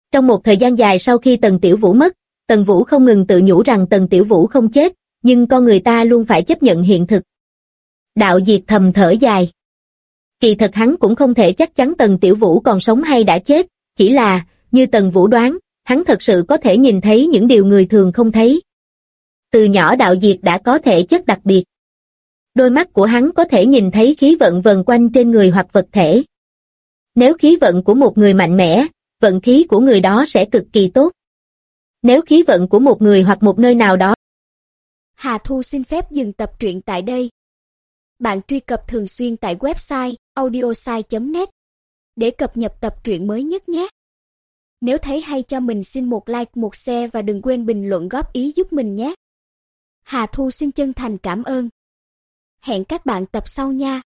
Trong một thời gian dài sau khi Tần Tiểu Vũ mất, Tần Vũ không ngừng tự nhủ rằng Tần Tiểu Vũ không chết, nhưng con người ta luôn phải chấp nhận hiện thực. Đạo Diệt thầm thở dài. Kỳ thật hắn cũng không thể chắc chắn Tần Tiểu Vũ còn sống hay đã chết, chỉ là, như Tần Vũ đoán, hắn thật sự có thể nhìn thấy những điều người thường không thấy. Từ nhỏ Đạo Diệt đã có thể chất đặc biệt. Đôi mắt của hắn có thể nhìn thấy khí vận vần quanh trên người hoặc vật thể. Nếu khí vận của một người mạnh mẽ, vận khí của người đó sẽ cực kỳ tốt. Nếu khí vận của một người hoặc một nơi nào đó. Hà Thu xin phép dừng tập truyện tại đây. Bạn truy cập thường xuyên tại website audiosai.net để cập nhật tập truyện mới nhất nhé. Nếu thấy hay cho mình xin một like, một share và đừng quên bình luận góp ý giúp mình nhé. Hà Thu xin chân thành cảm ơn. Hẹn các bạn tập sau nha.